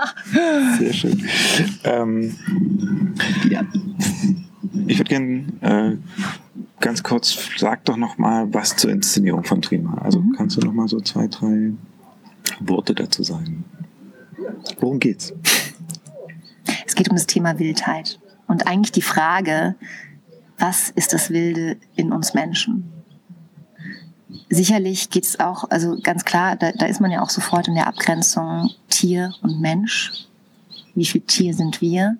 Sehr schön. Ähm, ja. Ich würde gerne äh, ganz kurz, sag doch noch mal was zur Inszenierung von Trima. Also mhm. kannst du noch mal so zwei, drei Worte dazu sagen? Worum geht's? Es geht um das Thema Wildheit und eigentlich die Frage, was ist das Wilde in uns Menschen? Sicherlich geht es auch, also ganz klar, da, da ist man ja auch sofort in der Abgrenzung Tier und Mensch. Wie viel Tier sind wir?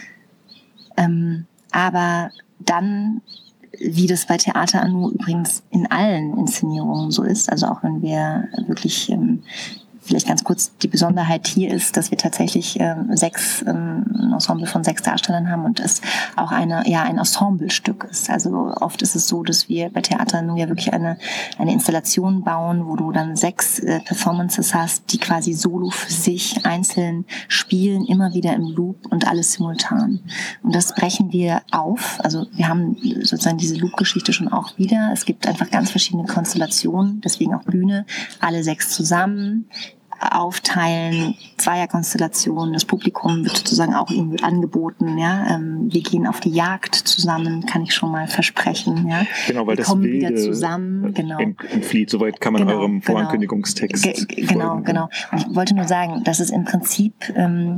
Ähm, aber dann, wie das bei Theater Anu übrigens in allen Inszenierungen so ist, also auch wenn wir wirklich ähm, vielleicht ganz kurz, die Besonderheit hier ist, dass wir tatsächlich ähm, sechs, ähm, ein Ensemble von sechs Darstellern haben und es auch eine, ja, ein Ensemblestück ist. Also oft ist es so, dass wir bei Theater nun ja wirklich eine, eine Installation bauen, wo du dann sechs äh, Performances hast, die quasi solo für sich einzeln spielen, immer wieder im Loop und alles simultan. Und das brechen wir auf. Also wir haben sozusagen diese Loop-Geschichte schon auch wieder. Es gibt einfach ganz verschiedene Konstellationen, deswegen auch Bühne, alle sechs zusammen, aufteilen, Zweierkonstellationen, das Publikum wird sozusagen auch ihm wird angeboten, ja, ähm, wir gehen auf die Jagd zusammen, kann ich schon mal versprechen, ja. Genau, weil wir das kommen Wilde wieder zusammen, genau. entflieht, soweit kann man genau, eurem genau. Vorankündigungstext Ge- Genau, folgen. genau. Und ich wollte nur sagen, dass es im Prinzip ähm,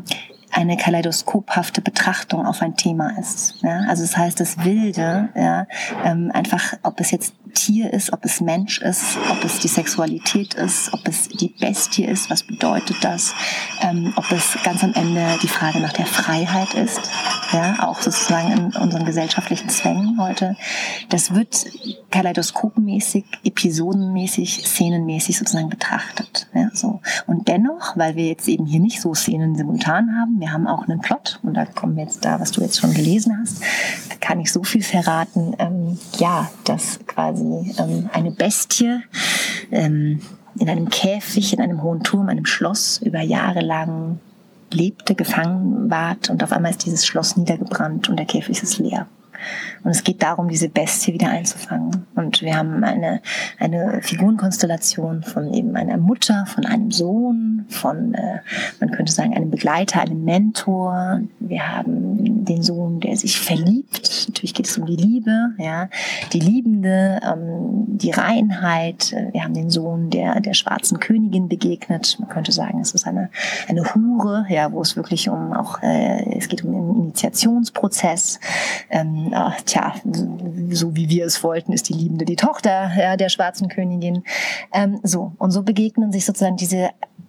eine kaleidoskophafte Betrachtung auf ein Thema ist. Ja? Also das heißt, das Wilde, ja, ähm, einfach, ob es jetzt Tier ist, ob es Mensch ist, ob es die Sexualität ist, ob es die Bestie ist, was bedeutet das, ähm, ob es ganz am Ende die Frage nach der Freiheit ist, ja, auch sozusagen in unseren gesellschaftlichen Zwängen heute. Das wird kaleidoskopmäßig, episodenmäßig, szenenmäßig sozusagen betrachtet. Ja, so. Und dennoch, weil wir jetzt eben hier nicht so Szenen simultan haben, wir haben auch einen Plot, und da kommen wir jetzt da, was du jetzt schon gelesen hast, kann ich so viel verraten, ähm, ja, dass quasi ähm, eine Bestie ähm, in einem Käfig, in einem hohen Turm, einem Schloss über Jahre lang lebte, gefangen ward, und auf einmal ist dieses Schloss niedergebrannt und der Käfig ist leer. Und es geht darum, diese Bestie wieder einzufangen. Und wir haben eine, eine Figurenkonstellation von eben einer Mutter, von einem Sohn, von, äh, man könnte sagen, einem Begleiter, einem Mentor. Wir haben den Sohn, der sich verliebt. Natürlich geht es um die Liebe, ja, die Liebende, ähm, die Reinheit. Wir haben den Sohn, der der schwarzen Königin begegnet. Man könnte sagen, es ist eine, eine Hure, ja, wo es wirklich um auch, äh, es geht um den Initiationsprozess. Ähm, Ach, tja, so wie wir es wollten, ist die Liebende die Tochter, ja, der schwarzen Königin. Ähm, so, und so begegnen sich sozusagen diese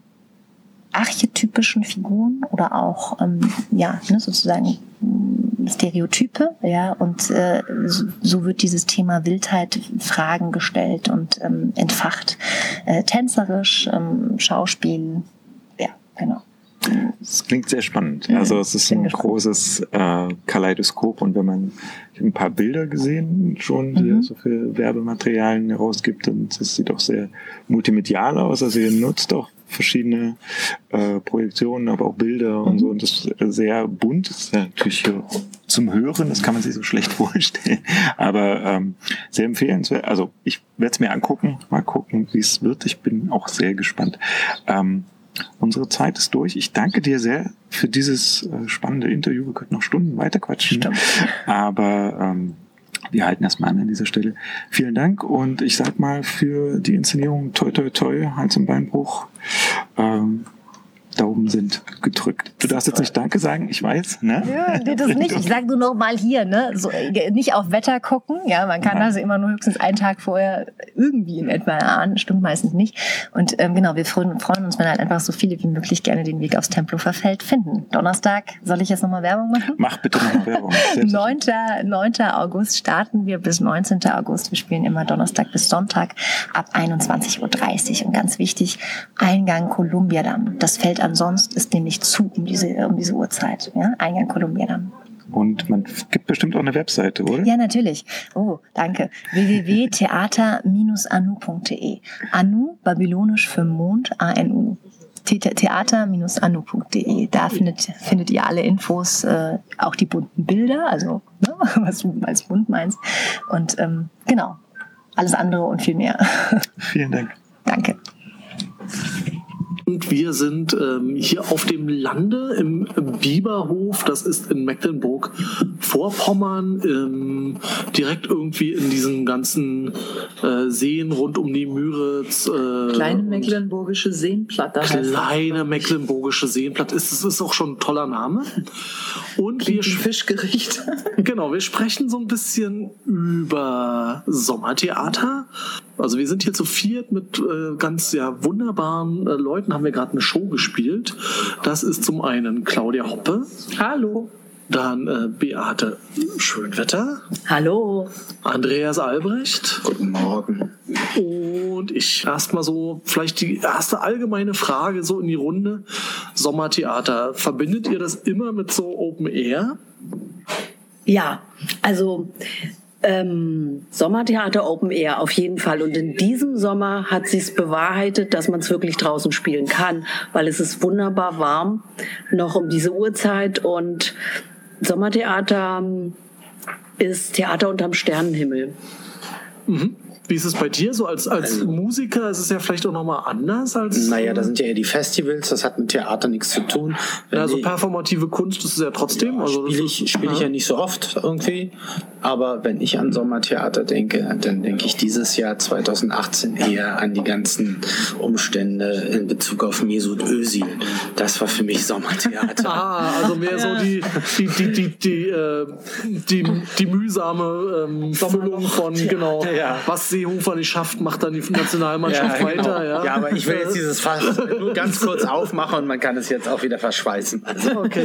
archetypischen Figuren oder auch ähm, ja, ne, sozusagen Stereotype, ja, und äh, so, so wird dieses Thema Wildheit Fragen gestellt und ähm, entfacht. Äh, tänzerisch, ähm, Schauspiel, ja, genau. Das klingt sehr spannend. Also es ist ein großes äh, Kaleidoskop, und wenn man, ich habe ein paar Bilder gesehen schon, die mhm. er so für Werbematerialien herausgibt, und das sieht auch sehr multimedial aus. Also ihr nutzt auch verschiedene äh, Projektionen, aber auch Bilder und so, und das ist sehr bunt. Das ist ja natürlich zum Hören, das kann man sich so schlecht vorstellen, aber ähm, sehr empfehlenswert. Also ich werde es mir angucken, mal gucken, wie es wird. Ich bin auch sehr gespannt. Ähm, Unsere Zeit ist durch. Ich danke dir sehr für dieses äh, spannende Interview. Wir könnten noch Stunden weiter quatschen. Stimmt. Aber ähm, wir halten erstmal an an dieser Stelle. Vielen Dank, und ich sag mal für die Inszenierung toi toi toi, Hals- und Beinbruch. Ähm, Daumen sind gedrückt. Du darfst jetzt nicht Danke sagen, ich weiß, ne? Ja, nee, das nicht. Ich sag nur noch mal hier, ne? So, nicht auf Wetter gucken. Ja, man kann also immer nur höchstens einen Tag vorher irgendwie in etwa erahnen. Stimmt meistens nicht. Und ähm, genau, wir freuen, freuen uns, wenn halt einfach so viele wie möglich gerne den Weg aufs Tempelhofer Feld finden. Donnerstag, soll ich jetzt nochmal Werbung machen? Mach bitte nochmal Werbung. neunten August starten wir bis neunzehnten August. Wir spielen immer Donnerstag bis Sonntag ab einundzwanzig Uhr dreißig. Und ganz wichtig, Eingang Kolumbiadamm. Das Feld ansonsten ist nämlich zu um diese, um diese Uhrzeit. Ja? Eingang Kolumbiadamm. Und man gibt bestimmt auch eine Webseite, oder? Ja, natürlich. Oh, danke. w w w punkt theater Bindestrich anu punkt de. Anu, babylonisch für Mond, A N U. theater Bindestrich anu punkt de. Da findet, findet ihr alle Infos, äh, auch die bunten Bilder, also ne, was du als bunt meinst. Und ähm, genau, alles andere und viel mehr. Vielen Dank. Danke. Und wir sind ähm, hier auf dem Lande im Biberhof, das ist in Mecklenburg-Vorpommern, ähm, direkt irgendwie in diesen ganzen äh, Seen rund um die Müritz. Äh, kleine mecklenburgische Seenplatte. Kleine mecklenburgische Seenplatte. Ist, ist, ist auch schon ein toller Name. Und wir Fischgericht. Genau, wir sprechen so ein bisschen über Sommertheater. Also wir sind hier zu viert mit äh, ganz ja, wunderbaren äh, Leuten, haben wir gerade eine Show gespielt. Das ist zum einen Claudia Hoppe. Hallo. Dann äh, Beate Schönwetter. Hallo. Andreas Albrecht. Guten Morgen. Und ich erstmal so, vielleicht die erste allgemeine Frage so in die Runde. Sommertheater, verbindet ihr das immer mit so Open Air? Ja, also ähm, Sommertheater Open Air auf jeden Fall. Und in diesem Sommer hat sich's bewahrheitet, dass man es wirklich draußen spielen kann, weil es ist wunderbar warm, noch um diese Uhrzeit. Und Sommertheater ist Theater unterm Sternenhimmel. Mhm. Wie ist es bei dir so als, als also, Musiker? Ist es ja vielleicht auch nochmal anders als... Naja, da sind ja eher die Festivals, das hat mit Theater nichts zu tun. Ja, so performative Kunst ist es ja trotzdem. Ja, also spiele ich, spiel ich ja nicht so oft irgendwie, aber wenn ich an Sommertheater denke, dann denke ich dieses Jahr zweitausendachtzehn eher an die ganzen Umstände in Bezug auf Mesut Özil. Das war für mich Sommertheater. Ah, also mehr so die, die, die, die, die, äh, die, die mühsame ähm, Füllung von, genau, ja. was Seehofer nicht schafft, macht dann die Nationalmannschaft ja, genau. weiter. Ja. ja, aber ich will jetzt dieses Fass nur ganz kurz aufmachen und man kann es jetzt auch wieder verschweißen. Also. Okay.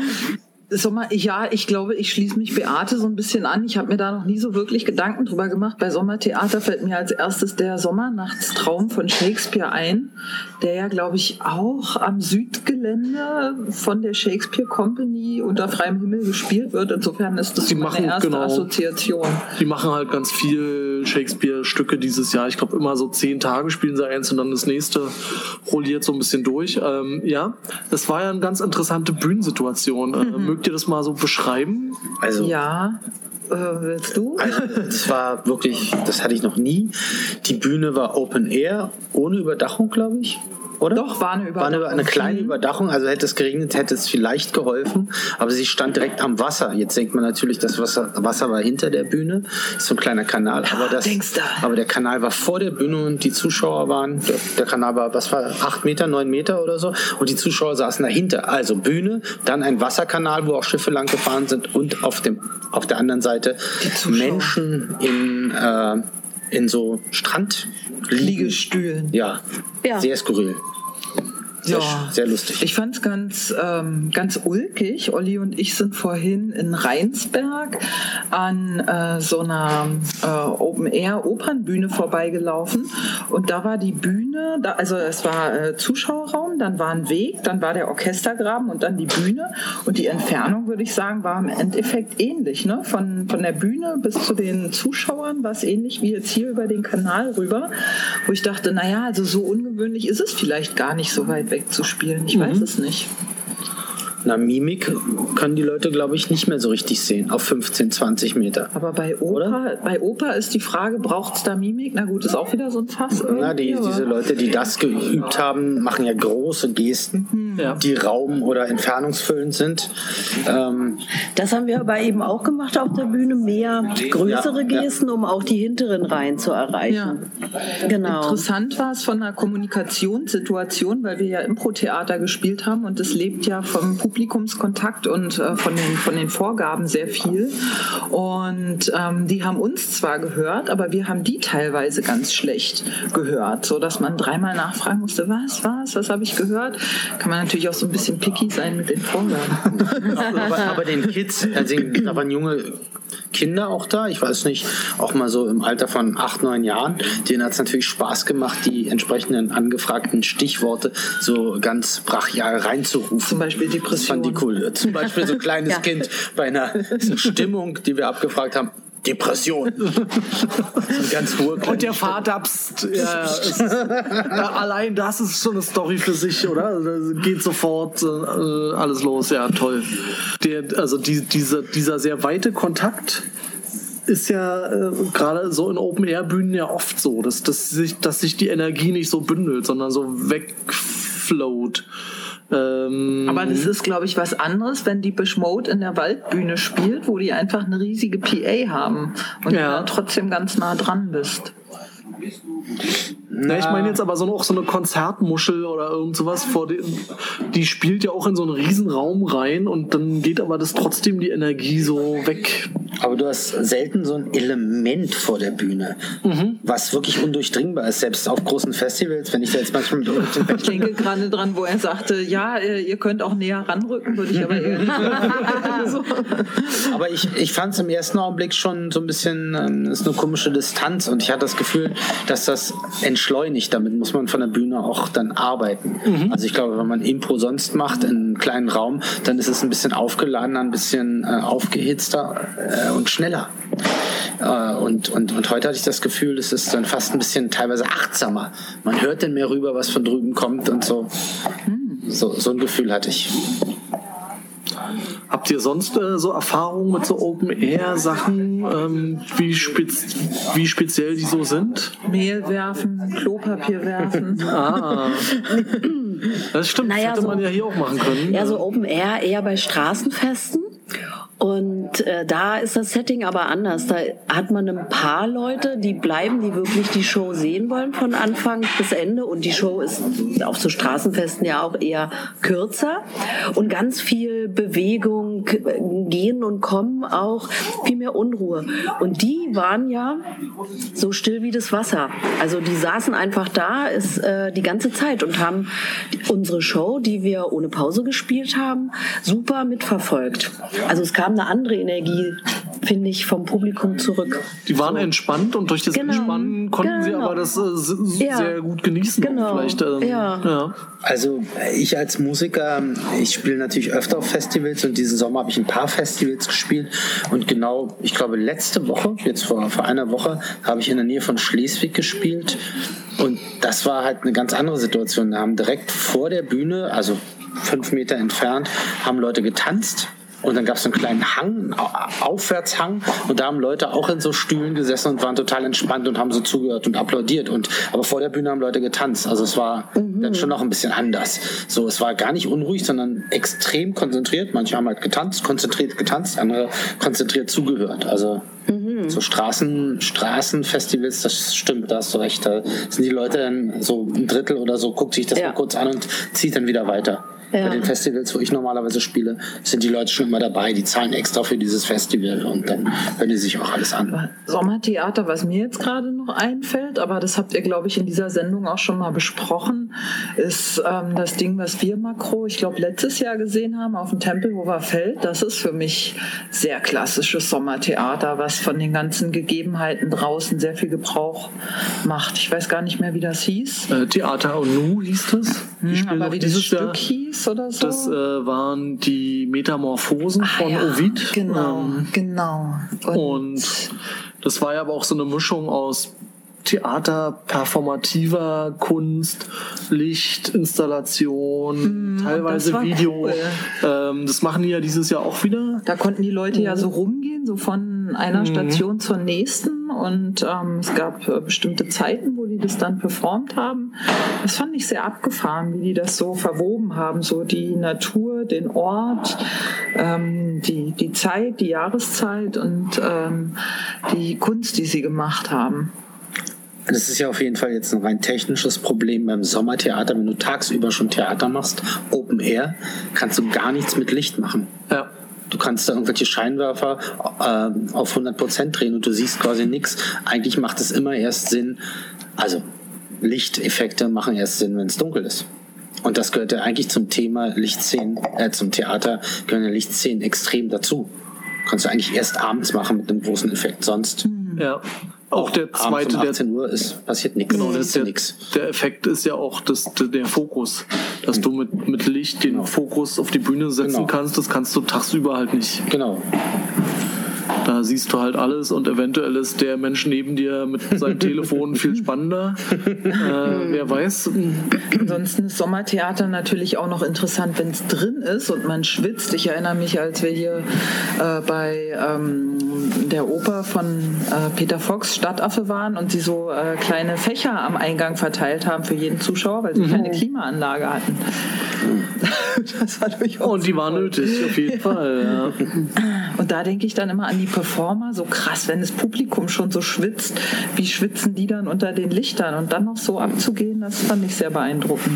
Sommer, ja, ich glaube, ich schließe mich Beate so ein bisschen an. Ich habe mir da noch nie so wirklich Gedanken drüber gemacht. Bei Sommertheater fällt mir als erstes der Sommernachtstraum von Shakespeare ein, der ja, glaube ich, auch am Südgelände von der Shakespeare Company unter freiem Himmel gespielt wird. Insofern ist das die meine machen, erste genau, Assoziation. Die machen halt ganz viel Shakespeare-Stücke dieses Jahr. Ich glaube, immer so zehn Tage spielen sie eins und dann das nächste rolliert so ein bisschen durch. Ähm, ja, das war ja eine ganz interessante Bühnensituation. Mhm. Mögt ihr das mal so beschreiben? Also ja. Äh, willst du? Also, das war wirklich, das hatte ich noch nie. Die Bühne war Open Air, ohne Überdachung, glaube ich. Oder? Doch, war eine Überdachung. War eine, eine kleine Überdachung, also hätte es geregnet, hätte es vielleicht geholfen, aber sie stand direkt am Wasser. Jetzt denkt man natürlich, das Wasser, Wasser war hinter der Bühne, ist so ein kleiner Kanal, aber, das, aber der Kanal war vor der Bühne und die Zuschauer waren, der, der Kanal war, was war, acht Meter, neun Meter oder so und die Zuschauer saßen dahinter. Also Bühne, dann ein Wasserkanal, wo auch Schiffe lang gefahren sind und auf, dem, auf der anderen Seite Menschen in, äh, in so Strand Liegestühlen. Ja, ja, sehr skurril. Sehr, ja, sehr lustig. Ich fand es ganz, ähm, ganz ulkig. Olli und ich sind vorhin in Rheinsberg an äh, so einer äh, Open-Air-Opernbühne vorbeigelaufen. Und da war die Bühne, da, also es war äh, Zuschauerraum, dann war ein Weg, dann war der Orchestergraben und dann die Bühne. Und die Entfernung, würde ich sagen, war im Endeffekt ähnlich. Ne? Von, von der Bühne bis zu den Zuschauern war es ähnlich wie jetzt hier über den Kanal rüber. Wo ich dachte, naja, also so ungewöhnlich ist es vielleicht gar nicht so weit wegzuspielen. Ich mhm. weiß es nicht. Na, Mimik können die Leute, glaube ich, nicht mehr so richtig sehen auf fünfzehn, zwanzig Meter. Aber bei Oper, bei Oper ist die Frage, braucht es da Mimik? Na gut, ist auch wieder so ein Fass. Na, die, diese Leute, die das geübt haben, machen ja große Gesten, hm. ja. die raum- oder entfernungsfüllend sind. Ähm, das haben wir aber eben auch gemacht auf der Bühne, mehr größere ja, Gesten, ja. um auch die hinteren Reihen zu erreichen. Ja. Genau. Interessant war es von der Kommunikationssituation, weil wir ja Impro-Theater gespielt haben und es lebt ja vom Publikumskontakt und äh, von, den, von den Vorgaben sehr viel. Und ähm, die haben uns zwar gehört, aber wir haben die teilweise ganz schlecht gehört, sodass man dreimal nachfragen musste, was, was, was habe ich gehört? Kann man natürlich auch so ein bisschen picky sein mit den Vorgaben. aber, aber den Kids, also da waren junge Kinder auch da, ich weiß nicht, auch mal so im Alter von acht, neun Jahren, denen hat es natürlich Spaß gemacht, die entsprechenden angefragten Stichworte so ganz brachial reinzurufen. Zum Beispiel Depression. Das fand die cool. Zum Beispiel so ein kleines ja. Kind bei einer Stimmung, die wir abgefragt haben, Depression. Ganz hohe Und der Vater, pst, ja, ist, ja, allein das ist schon eine Story für sich, oder? Da geht sofort äh, alles los, ja, toll. Der, also die, dieser, dieser sehr weite Kontakt ist ja äh, gerade so in Open-Air-Bühnen ja oft so, dass, dass, sich, dass sich die Energie nicht so bündelt, sondern so wegfloat. Aber das ist, glaube ich, was anderes, wenn Depeche Mode in der Waldbühne spielt, wo die einfach eine riesige P A haben und ja. du dann trotzdem ganz nah dran bist. Na, ich meine jetzt aber so auch so eine Konzertmuschel oder irgend sowas, vor dem, die spielt ja auch in so einen riesen Raum rein und dann geht aber das trotzdem die Energie so weg. Aber du hast selten so ein Element vor der Bühne, mhm. was wirklich undurchdringbar ist, selbst auf großen Festivals, wenn ich da jetzt manchmal mit Ich denke gerade dran, wo er sagte, ja, ihr könnt auch näher ranrücken, würde ich aber eher nicht so. Aber ich, ich fand es im ersten Augenblick schon so ein bisschen, ähm, ist eine komische Distanz und ich hatte das Gefühl, dass das entschleunigt, damit muss man von der Bühne auch dann arbeiten. Mhm. Also ich glaube, wenn man Impro sonst macht in einem kleinen Raum, dann ist es ein bisschen aufgeladener, ein bisschen äh, aufgehitzter äh, und schneller. Äh, und, und, und heute hatte ich das Gefühl, es ist dann fast ein bisschen teilweise achtsamer. Man hört dann mehr rüber, was von drüben kommt und so. Mhm. So, so ein Gefühl hatte ich. Habt ihr sonst äh, so Erfahrungen mit so Open-Air-Sachen, ähm, wie, spez- wie speziell die so sind? Mehl werfen, Klopapier werfen. Ah, das stimmt, Naja, das hätte so- man ja hier auch machen können. Ja, so Open Air eher bei Straßenfesten. Und äh, da ist das Setting aber anders. Da hat man ein paar Leute, die bleiben, die wirklich die Show sehen wollen von Anfang bis Ende. Und die Show ist auf so Straßenfesten ja auch eher kürzer. Und ganz viel Bewegung, Gehen und Kommen auch, viel mehr Unruhe. Und die waren ja so still wie das Wasser. Also die saßen einfach da ist, äh, die ganze Zeit und haben unsere Show, die wir ohne Pause gespielt haben, super mitverfolgt. Also es kam eine andere Energie, finde ich, vom Publikum zurück. Die waren entspannt und durch das Genau. Entspannen konnten sie Genau. aber das äh, s- Ja. sehr gut genießen. Genau. Vielleicht, ähm, Ja. ja. Also ich als Musiker, ich spiele natürlich öfter auf Festivals und diesen Sommer habe ich ein paar Festivals gespielt und genau, ich glaube letzte Woche, jetzt vor, vor einer Woche, habe ich in der Nähe von Schleswig gespielt und das war halt eine ganz andere Situation. Da haben direkt vor der Bühne, also fünf Meter entfernt, haben Leute getanzt. Und dann gab es so einen kleinen Hang, einen Au- Aufwärtshang und da haben Leute auch in so Stühlen gesessen und waren total entspannt und haben so zugehört und applaudiert. Und aber vor der Bühne haben Leute getanzt. Also es war dann schon noch ein bisschen anders. So, es war gar nicht unruhig, sondern extrem konzentriert. Manche haben halt getanzt, konzentriert getanzt, andere konzentriert zugehört. Also so Straßen, Straßenfestivals, das stimmt, da hast du recht. Da sind die Leute dann so ein Drittel oder so, guckt sich das Ja. mal kurz an und zieht dann wieder weiter. Ja. Bei den Festivals, wo ich normalerweise spiele, sind die Leute schon immer dabei. Die zahlen extra für dieses Festival und dann hören die sich auch alles an. Sommertheater, was mir jetzt gerade noch einfällt, aber das habt ihr, glaube ich, in dieser Sendung auch schon mal besprochen, ist ähm, das Ding, was wir Makro, ich glaube, letztes Jahr gesehen haben auf dem Tempelhofer Feld. Das ist für mich sehr klassisches Sommertheater, was von den ganzen Gegebenheiten draußen sehr viel Gebrauch macht. Ich weiß gar nicht mehr, wie das hieß. Äh, Theater und Nu hieß das. Die Hm, spielen aber auch wie das dieses Stück Jahr. hieß oder so. Das äh, waren die Metamorphosen Ah, von ja, Ovid. Genau, Ähm, genau. Und das war ja aber auch so eine Mischung aus Theater, performativer Kunst, Licht, Installation, Mm, teilweise das war Video. cool. Ähm, das machen die ja dieses Jahr auch wieder. Da konnten die Leute ja so rumgehen, so von einer Mhm. Station zur nächsten. Und ähm, es gab äh, bestimmte Zeiten, wo die das dann performt haben. Das fand ich sehr abgefahren, wie die das so verwoben haben. So die Natur, den Ort, ähm, die, die Zeit, die Jahreszeit und ähm, die Kunst, die sie gemacht haben. Das ist ja auf jeden Fall jetzt ein rein technisches Problem beim Sommertheater. Wenn du tagsüber schon Theater machst, Open Air, kannst du gar nichts mit Licht machen. Ja. Du kannst da irgendwelche Scheinwerfer äh, auf hundert Prozent drehen und du siehst quasi nichts. Eigentlich macht es immer erst Sinn, also Lichteffekte machen erst Sinn, wenn es dunkel ist. Und das gehört ja eigentlich zum Thema Lichtszenen, äh, zum Theater gehören ja Lichtszenen extrem dazu. Kannst du eigentlich erst abends machen mit einem großen Effekt, sonst Ja. Auch der abends zweite, um der achtzehn Uhr ist, passiert nichts. Genau, Siehst der, du der, nix. der Effekt ist ja auch das, der Fokus, dass du mit, mit Licht den Genau. Fokus auf die Bühne setzen Genau. kannst. Das kannst du tagsüber halt nicht. Genau. Da siehst du halt alles und eventuell ist der Mensch neben dir mit seinem Telefon viel spannender. äh, wer weiß. Ansonsten ist Sommertheater natürlich auch noch interessant, wenn es drin ist und man schwitzt. Ich erinnere mich, als wir hier äh, bei ähm, der Oper von äh, Peter Fox, Stadtaffe, waren und sie so äh, kleine Fächer am Eingang verteilt haben für jeden Zuschauer, weil sie keine Klimaanlage hatten. Das war durchaus Und die war sinnvoll. nötig, auf jeden Fall. Ja. Und da denke ich dann immer an die Performer, so krass, wenn das Publikum schon so schwitzt, wie schwitzen die dann unter den Lichtern und dann noch so abzugehen, das fand ich sehr beeindruckend.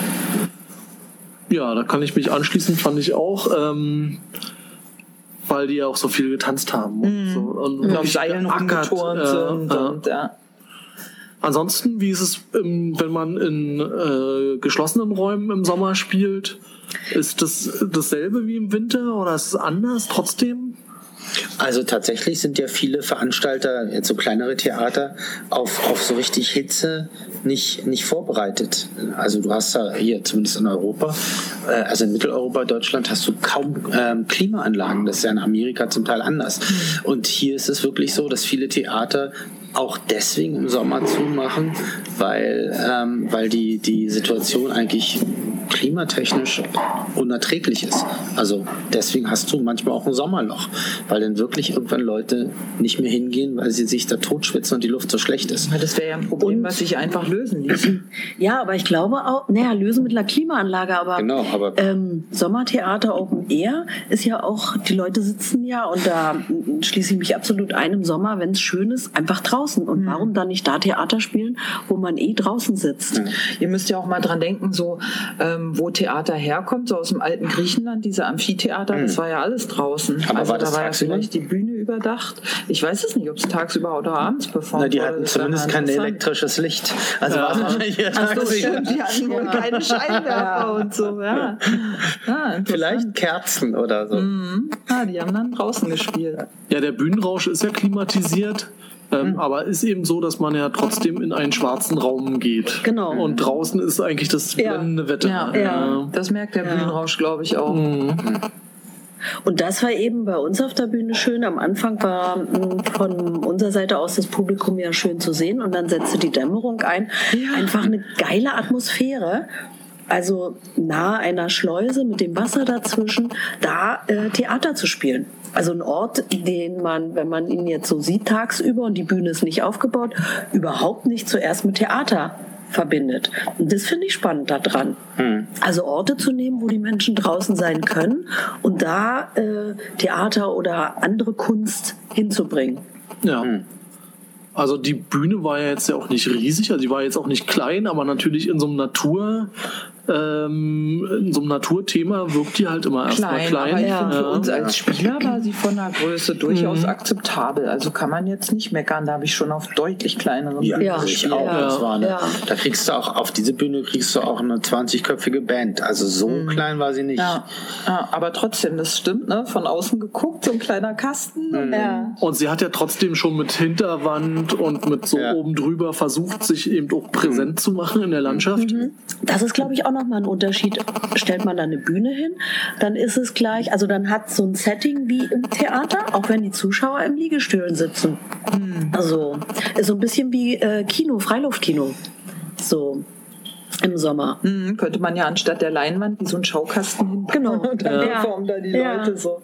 Ja, da kann ich mich anschließen, fand ich auch, ähm, weil die ja auch so viel getanzt haben. Und, so, und Und auf wirklich Seilen geackert, rumgeturnt äh, sind äh. und ja. Ansonsten, wie ist es, ähm, wenn man in äh, geschlossenen Räumen im Sommer spielt? Ist das dasselbe wie im Winter oder ist es anders trotzdem? Also tatsächlich sind ja viele Veranstalter, jetzt so kleinere Theater, auf, auf so richtig Hitze nicht, nicht vorbereitet. Also du hast ja hier, zumindest in Europa, äh, also in Mitteleuropa, Deutschland, hast du kaum ähm, Klimaanlagen. Das ist ja in Amerika zum Teil anders. Und hier ist es wirklich so, dass viele Theater auch deswegen im Sommer zumachen, weil, ähm, weil die, die Situation eigentlich klimatechnisch unerträglich ist. Also deswegen hast du manchmal auch ein Sommerloch, weil dann wirklich irgendwann Leute nicht mehr hingehen, weil sie sich da totschwitzen und die Luft so schlecht ist. Das wäre ja ein Problem, und, was sich einfach lösen ließ. Ja, aber ich glaube auch, naja, lösen mit einer Klimaanlage, aber, genau, aber ähm, Sommertheater Open Air ist ja auch, die Leute sitzen ja, und da schließe ich mich absolut ein, im Sommer, wenn es schön ist, einfach draußen. Und mhm. warum dann nicht da Theater spielen, wo man eh draußen sitzt? Mhm. Ihr müsst ja auch mal dran denken, so ähm, wo Theater herkommt, so aus dem alten Griechenland, diese Amphitheater, mhm. das war ja alles draußen. Aber also war das da war ja tagsüber? vielleicht die Bühne überdacht. Ich weiß es nicht, ob es tagsüber oder abends performt wurde. Die wurde. hatten Das zumindest kein elektrisches Licht. Also ja. war es wahrscheinlich ja tagsüber. Die hatten wohl keine Scheinwerfer und so. Ja. Ja, vielleicht Kerzen oder so. Mhm. Ja, die haben dann draußen gespielt. Ja, der Bühnenrausch ist ja klimatisiert. Ähm, mhm. Aber ist eben so, dass man ja trotzdem in einen schwarzen Raum geht. Genau. Und draußen ist eigentlich das blendende ja. Wetter. Ja, ja, das merkt der ja. Bühnenrausch, glaube ich, auch. Mhm. Und das war eben bei uns auf der Bühne schön. Am Anfang war von unserer Seite aus das Publikum ja schön zu sehen. Und dann setzte die Dämmerung ein. Ja. Einfach eine geile Atmosphäre. Also nahe einer Schleuse mit dem Wasser dazwischen, da äh, Theater zu spielen. Also ein Ort, den man, wenn man ihn jetzt so sieht tagsüber und die Bühne ist nicht aufgebaut, überhaupt nicht zuerst mit Theater verbindet. Und das finde ich spannend daran. Hm. Also Orte zu nehmen, wo die Menschen draußen sein können und da äh, Theater oder andere Kunst hinzubringen. Ja. Hm. Also die Bühne war ja jetzt ja auch nicht riesig, also die war jetzt auch nicht klein, aber natürlich in so einem Natur, ähm, in so einem Naturthema wirkt die halt immer erstmal klein. Aber ja. für uns als Spieler war sie von der Größe durchaus mhm. akzeptabel. Also kann man jetzt nicht meckern, da habe ich schon auf deutlich kleineren ja, Bühnen ja, gespielt. Ich auch. Ja. Das war eine, ja. Da kriegst du auch, auf diese Bühne kriegst du auch eine zwanzigköpfige Band. Also so mhm. klein war sie nicht. Ja. Ja, aber trotzdem, das stimmt, ne? Von außen geguckt, so ein kleiner Kasten. Mhm. Ja. Und sie hat ja trotzdem schon mit Hinterwand und mit so ja. oben drüber versucht, sich eben auch präsent mhm. zu machen in der Landschaft. Mhm. Das ist, glaube ich, auch nochmal ein Unterschied. Stellt man da eine Bühne hin, dann ist es gleich, also dann hat so ein Setting wie im Theater, auch wenn die Zuschauer im Liegestühlen sitzen. Mhm. Also ist so ein bisschen wie äh, Kino, Freiluftkino. So im Sommer. Mhm, könnte man ja anstatt der Leinwand wie so einen Schaukasten hin. Genau. Und dann ja. formen da die ja. Leute so.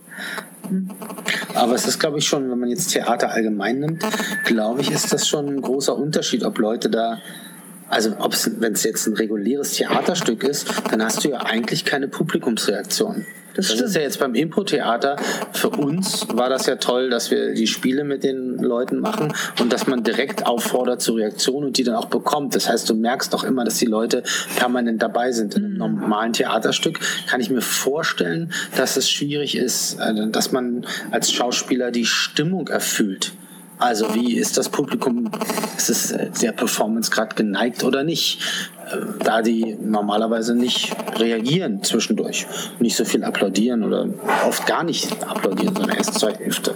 Aber es ist, glaube ich, schon, wenn man jetzt Theater allgemein nimmt, glaube ich, ist das schon ein großer Unterschied, ob Leute da, also wenn es jetzt ein reguläres Theaterstück ist, dann hast du ja eigentlich keine Publikumsreaktion. Das, das ist ja jetzt beim Impro-Theater, für uns war das ja toll, dass wir die Spiele mit den Leuten machen und dass man direkt auffordert zur Reaktion und die dann auch bekommt. Das heißt, du merkst doch immer, dass die Leute permanent dabei sind. In einem normalen Theaterstück kann ich mir vorstellen, dass es schwierig ist, dass man als Schauspieler die Stimmung erfüllt. Also wie ist das Publikum, ist es der Performance gerade geneigt oder nicht? Da die normalerweise nicht reagieren zwischendurch, nicht so viel applaudieren oder oft gar nicht applaudieren, sondern erst zur Hälfte.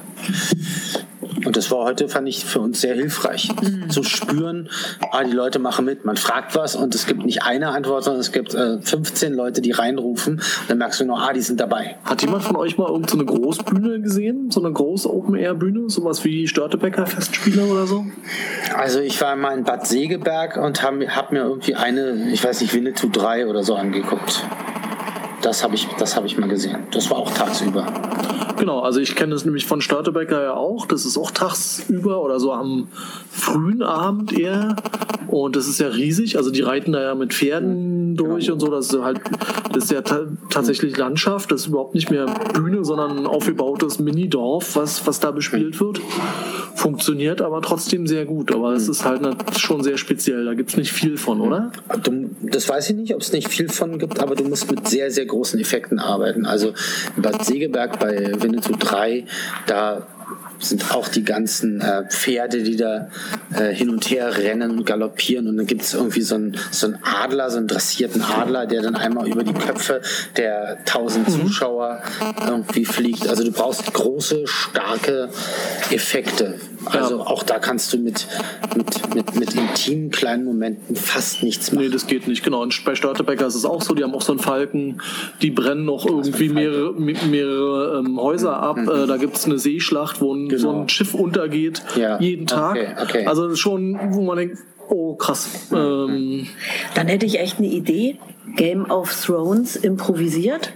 Und das war heute, fand ich, für uns sehr hilfreich, mhm. zu spüren, ah, die Leute machen mit, man fragt was und es gibt nicht eine Antwort, sondern es gibt äh, fünfzehn Leute, die reinrufen und dann merkst du nur, ah, die sind dabei. Hat jemand von euch mal irgend so eine Großbühne gesehen? So eine große Open-Air-Bühne? Sowas wie Störtebeker Festspiele oder so? Also ich war mal in Bad Segeberg und habe hab mir irgendwie eine, ich weiß nicht, Winnetou drei oder so angeguckt. Das habe ich, das hab ich mal gesehen. Das war auch tagsüber. Genau, also ich kenne das nämlich von Störtebeker ja auch. Das ist auch tagsüber oder so am frühen Abend eher. Und das ist ja riesig. Also die reiten da ja mit Pferden durch und so. Das ist halt, das ist ja ta- tatsächlich Landschaft. Das ist überhaupt nicht mehr Bühne, sondern ein aufgebautes Minidorf, was, was da bespielt wird. Funktioniert aber trotzdem sehr gut. Aber es ist halt schon sehr speziell. Da gibt es nicht viel von, oder? Du, das weiß ich nicht, ob es nicht viel von gibt, aber du musst mit sehr, sehr großen Effekten arbeiten. Also in Bad Segeberg bei Winnetou drei, da sind auch die ganzen äh, Pferde, die da äh, hin und her rennen und galoppieren und dann gibt es irgendwie so einen so einen Adler, so einen dressierten Adler, der dann einmal über die Köpfe der tausend Zuschauer irgendwie fliegt. Also du brauchst große, starke Effekte. Also ja. auch da kannst du mit, mit, mit, mit intimen kleinen Momenten fast nichts machen. Nee, das geht nicht, genau. Und bei Störtebeker ist es auch so, die haben auch so einen Falken, die brennen noch irgendwie mehrere, mehrere ähm, Häuser ab. Mhm. Äh, da gibt es eine Seeschlacht, wo ein, genau. so ein Schiff untergeht, ja. jeden Tag. Okay, okay. Also das ist schon, wo man denkt, oh krass. Ähm, Dann hätte ich echt eine Idee. Game of Thrones improvisiert.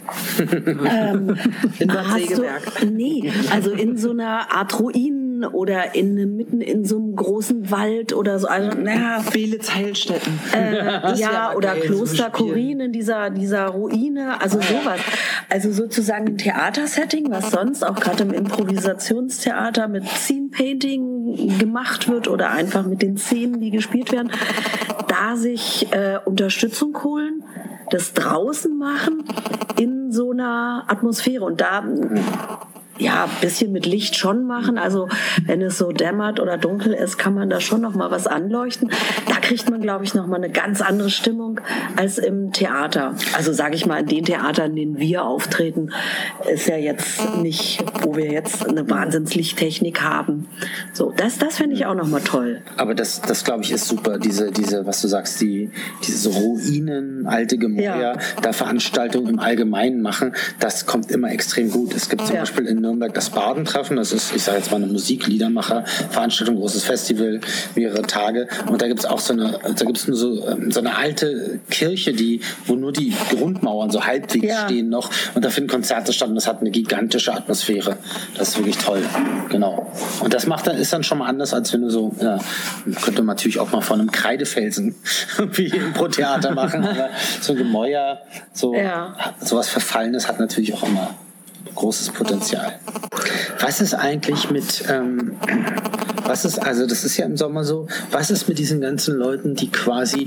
ähm, in Bad hast Segeberg. Du, nee, also in so einer Art Ruinen oder in, mitten in so einem großen Wald oder so. Also, naja, Belitz Heilstätten. Äh, ja, oder geil, Kloster Korin in dieser, dieser Ruine, also sowas. Also sozusagen ein Theatersetting, was sonst auch gerade im Improvisationstheater mit Scene Painting gemacht wird oder einfach mit den Szenen, die gespielt werden, da sich äh, Unterstützung holen, das draußen machen in so einer Atmosphäre und da ja, ein bisschen mit Licht schon machen. Also wenn es so dämmert oder dunkel ist, kann man da schon noch mal was anleuchten. Da kriegt man, glaube ich, noch mal eine ganz andere Stimmung als im Theater. Also sage ich mal, in den Theatern, in denen wir auftreten, ist ja jetzt nicht, wo wir jetzt eine Wahnsinnslichttechnik haben. So, das, das finde ich auch noch mal toll. Aber das, das glaube ich, ist super. Diese, diese, was du sagst, die, diese Ruinen, alte Gemäuer, ja. da Veranstaltungen im Allgemeinen machen, das kommt immer extrem gut. Es gibt zum ja. Beispiel in Nürnberg das Badentreffen, das ist, ich sage jetzt mal, eine Musik-Liedermacher-Veranstaltung, großes Festival, mehrere Tage. Und da gibt es auch so eine, da gibt es nur so, so eine alte Kirche, die, wo nur die Grundmauern so halbwegs ja. stehen noch. Und da finden Konzerte statt und das hat eine gigantische Atmosphäre. Das ist wirklich toll. Genau. Und das macht dann, ist dann schon mal anders, als wenn du so, ja, könnte man natürlich auch mal von einem Kreidefelsen wie im Pro-Theater machen. Aber so ein Gemäuer, so, ja. sowas Verfallenes hat natürlich auch immer großes Potenzial. Was ist eigentlich mit, ähm, was ist, also das ist ja im Sommer so, was ist mit diesen ganzen Leuten, die quasi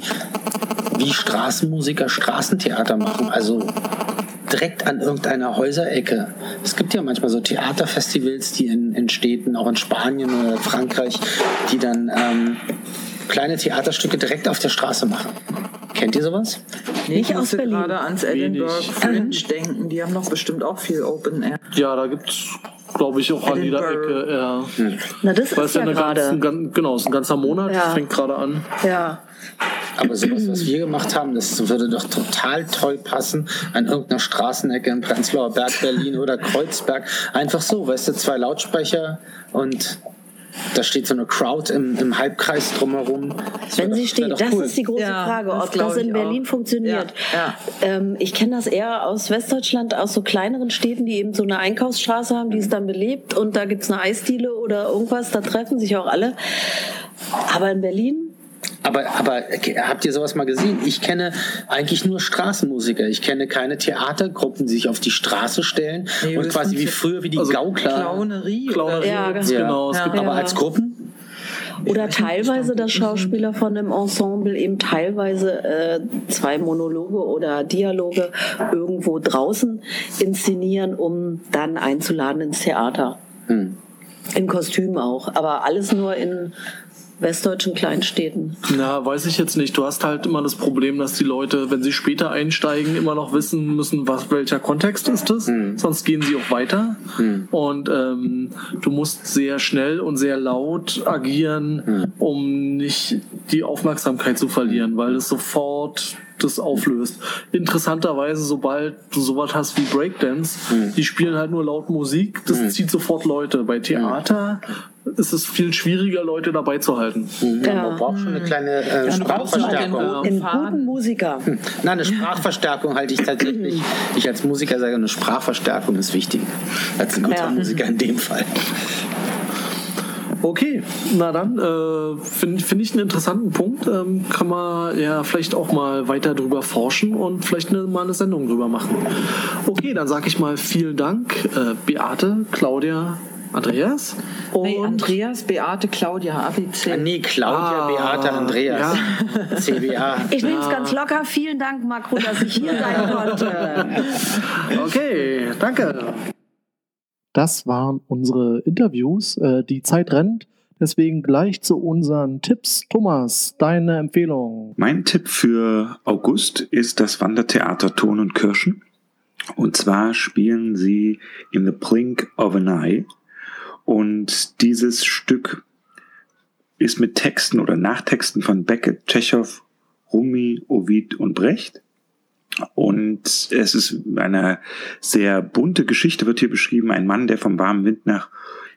wie Straßenmusiker Straßentheater machen, also direkt an irgendeiner Häuserecke. Es gibt ja manchmal so Theaterfestivals, die in, in Städten, auch in Spanien oder Frankreich, die dann ähm, kleine Theaterstücke direkt auf der Straße machen. Kennt ihr sowas? Nee, Nicht ich aus musste Berlin. gerade ans Edinburgh Fringe denken. Die haben doch bestimmt auch viel Open Air. Ja, da gibt es, glaube ich, auch an jeder Ecke. Ja. Hm. Na, das Weil ist ja eine gerade. Ganz, genau, es ist ein ganzer Monat, Ja. fängt gerade an. Ja. Aber sowas, was wir gemacht haben, das würde doch total toll passen an irgendeiner Straßenecke in Prenzlauer Berg, Berlin oder Kreuzberg. Einfach so, weißt du, zwei Lautsprecher und da steht so eine Crowd im, im Halbkreis drumherum. Das Wenn doch, sie steht, das cool. ist die große Ja, Frage, das ob das in ich Berlin auch. funktioniert. Ja, Ähm, ich kenne das eher aus Westdeutschland, aus so kleineren Städten, die eben so eine Einkaufsstraße haben, die ist dann belebt und da gibt's eine Eisdiele oder irgendwas, da treffen sich auch alle. Aber in Berlin? Aber, aber habt ihr sowas mal gesehen? Ich kenne eigentlich nur Straßenmusiker. Ich kenne keine Theatergruppen, die sich auf die Straße stellen Nee, und das quasi sind wie so- früher, wie die also Gaukler. Clownerie. Clownerie, oder Ja, so. ganz genau. Es Ja. gibt Aber Ja. als Gruppen? Oder Ich weiß nicht, teilweise, ob da dass Gruppen Schauspieler von einem Ensemble eben teilweise äh, zwei Monologe oder Dialoge irgendwo draußen inszenieren, um dann einzuladen ins Theater. Hm. In Kostüm auch, aber alles nur in westdeutschen Kleinstädten. Na, weiß ich jetzt nicht. Du hast halt immer das Problem, dass die Leute, wenn sie später einsteigen, immer noch wissen müssen, was, welcher Kontext ist das. Hm. Sonst gehen sie auch weiter. Hm. Und ähm, du musst sehr schnell und sehr laut agieren, Hm. um nicht die Aufmerksamkeit zu verlieren, weil es sofort das auflöst. Interessanterweise, sobald du sowas hast wie Breakdance, Hm. die spielen halt nur laut Musik, das Hm. zieht sofort Leute. Bei Theater ist es viel schwieriger, Leute dabei zu halten. Ja, Ja. man braucht schon eine kleine äh, Dann brauchst du halt den Sprachverstärkung. roten Einen Faden. guten Musiker. Nein, eine Sprachverstärkung halte ich tatsächlich. Ich als Musiker sage, eine Sprachverstärkung ist wichtig. Als ein guter Ja. Musiker in dem Fall. Okay, na dann äh, finde find ich einen interessanten Punkt. Ähm, kann man ja vielleicht auch mal weiter drüber forschen und vielleicht eine, mal eine Sendung drüber machen. Okay, dann sage ich mal vielen Dank, äh, Beate, Claudia, Andreas. Und Nee, Andreas, Beate, Claudia, A B C. Ah, nee, Claudia, Ah, Beate, Andreas. C B A. Ich nehme es ganz locker. Vielen Dank, Marco, dass ich hier sein konnte. Okay, danke. Das waren unsere Interviews. Äh, die Zeit rennt, deswegen gleich zu unseren Tipps. Thomas, deine Empfehlung. Mein Tipp für August ist das Wandertheater Thurn und Kirschen. Und zwar spielen sie in The Blink of an Eye. Und dieses Stück ist mit Texten oder Nachtexten von Beckett, Tschechow, Rumi, Ovid und Brecht. Und es ist eine sehr bunte Geschichte, wird hier beschrieben. Ein Mann, der vom warmen Wind nach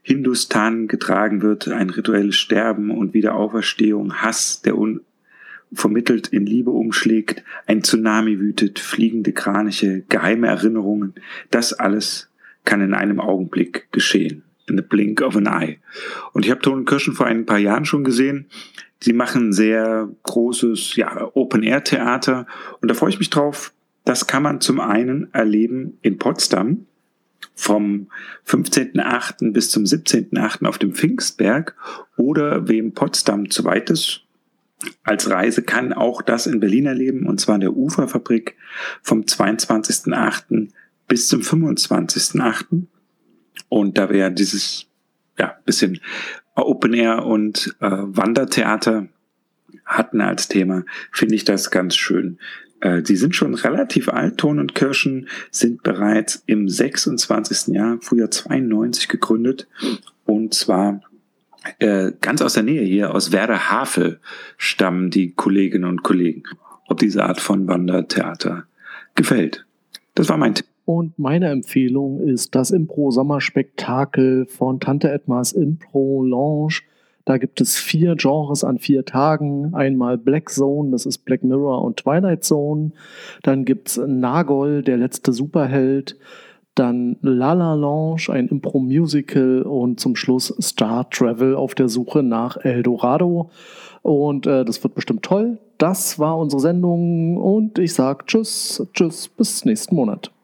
Hindustan getragen wird, ein rituelles Sterben und Wiederauferstehung, Hass, der un vermittelt in Liebe umschlägt, ein Tsunami wütet, fliegende Kraniche, geheime Erinnerungen. Das alles kann in einem Augenblick geschehen. In the blink of an eye. Und ich habe Ton und Kirschen vor ein paar Jahren schon gesehen. Sie machen sehr großes, ja, Open-Air-Theater. Und da freue ich mich drauf. Das kann man zum einen erleben in Potsdam vom fünfzehnten achten bis zum siebzehnten achten auf dem Pfingstberg. Oder wem Potsdam zu weit ist, als Reise kann auch das in Berlin erleben. Und zwar in der Uferfabrik vom zweiundzwanzigsten achten bis zum fünfundzwanzigsten achten Und da wir dieses ja bisschen Open Air und äh, Wandertheater hatten als Thema, finde ich das ganz schön. Äh, die sind schon relativ alt. Ton und Kirschen sind bereits im sechsundzwanzigsten Jahr, Frühjahr zweiundneunzig gegründet. Und zwar äh, ganz aus der Nähe hier, aus Werder-Havel, stammen die Kolleginnen und Kollegen. Ob diese Art von Wandertheater gefällt. Das war mein Tipp. Und meine Empfehlung ist das Impro-Sommerspektakel von Tante Edmas Impro Lounge. Da gibt es vier Genres an vier Tagen. Einmal Black Zone, das ist Black Mirror und Twilight Zone. Dann gibt es Nagol, der letzte Superheld. Dann Lala Lounge, ein Impro-Musical. Und zum Schluss Star Travel auf der Suche nach Eldorado. Und äh, das wird bestimmt toll. Das war unsere Sendung und ich sage tschüss, tschüss, bis nächsten Monat.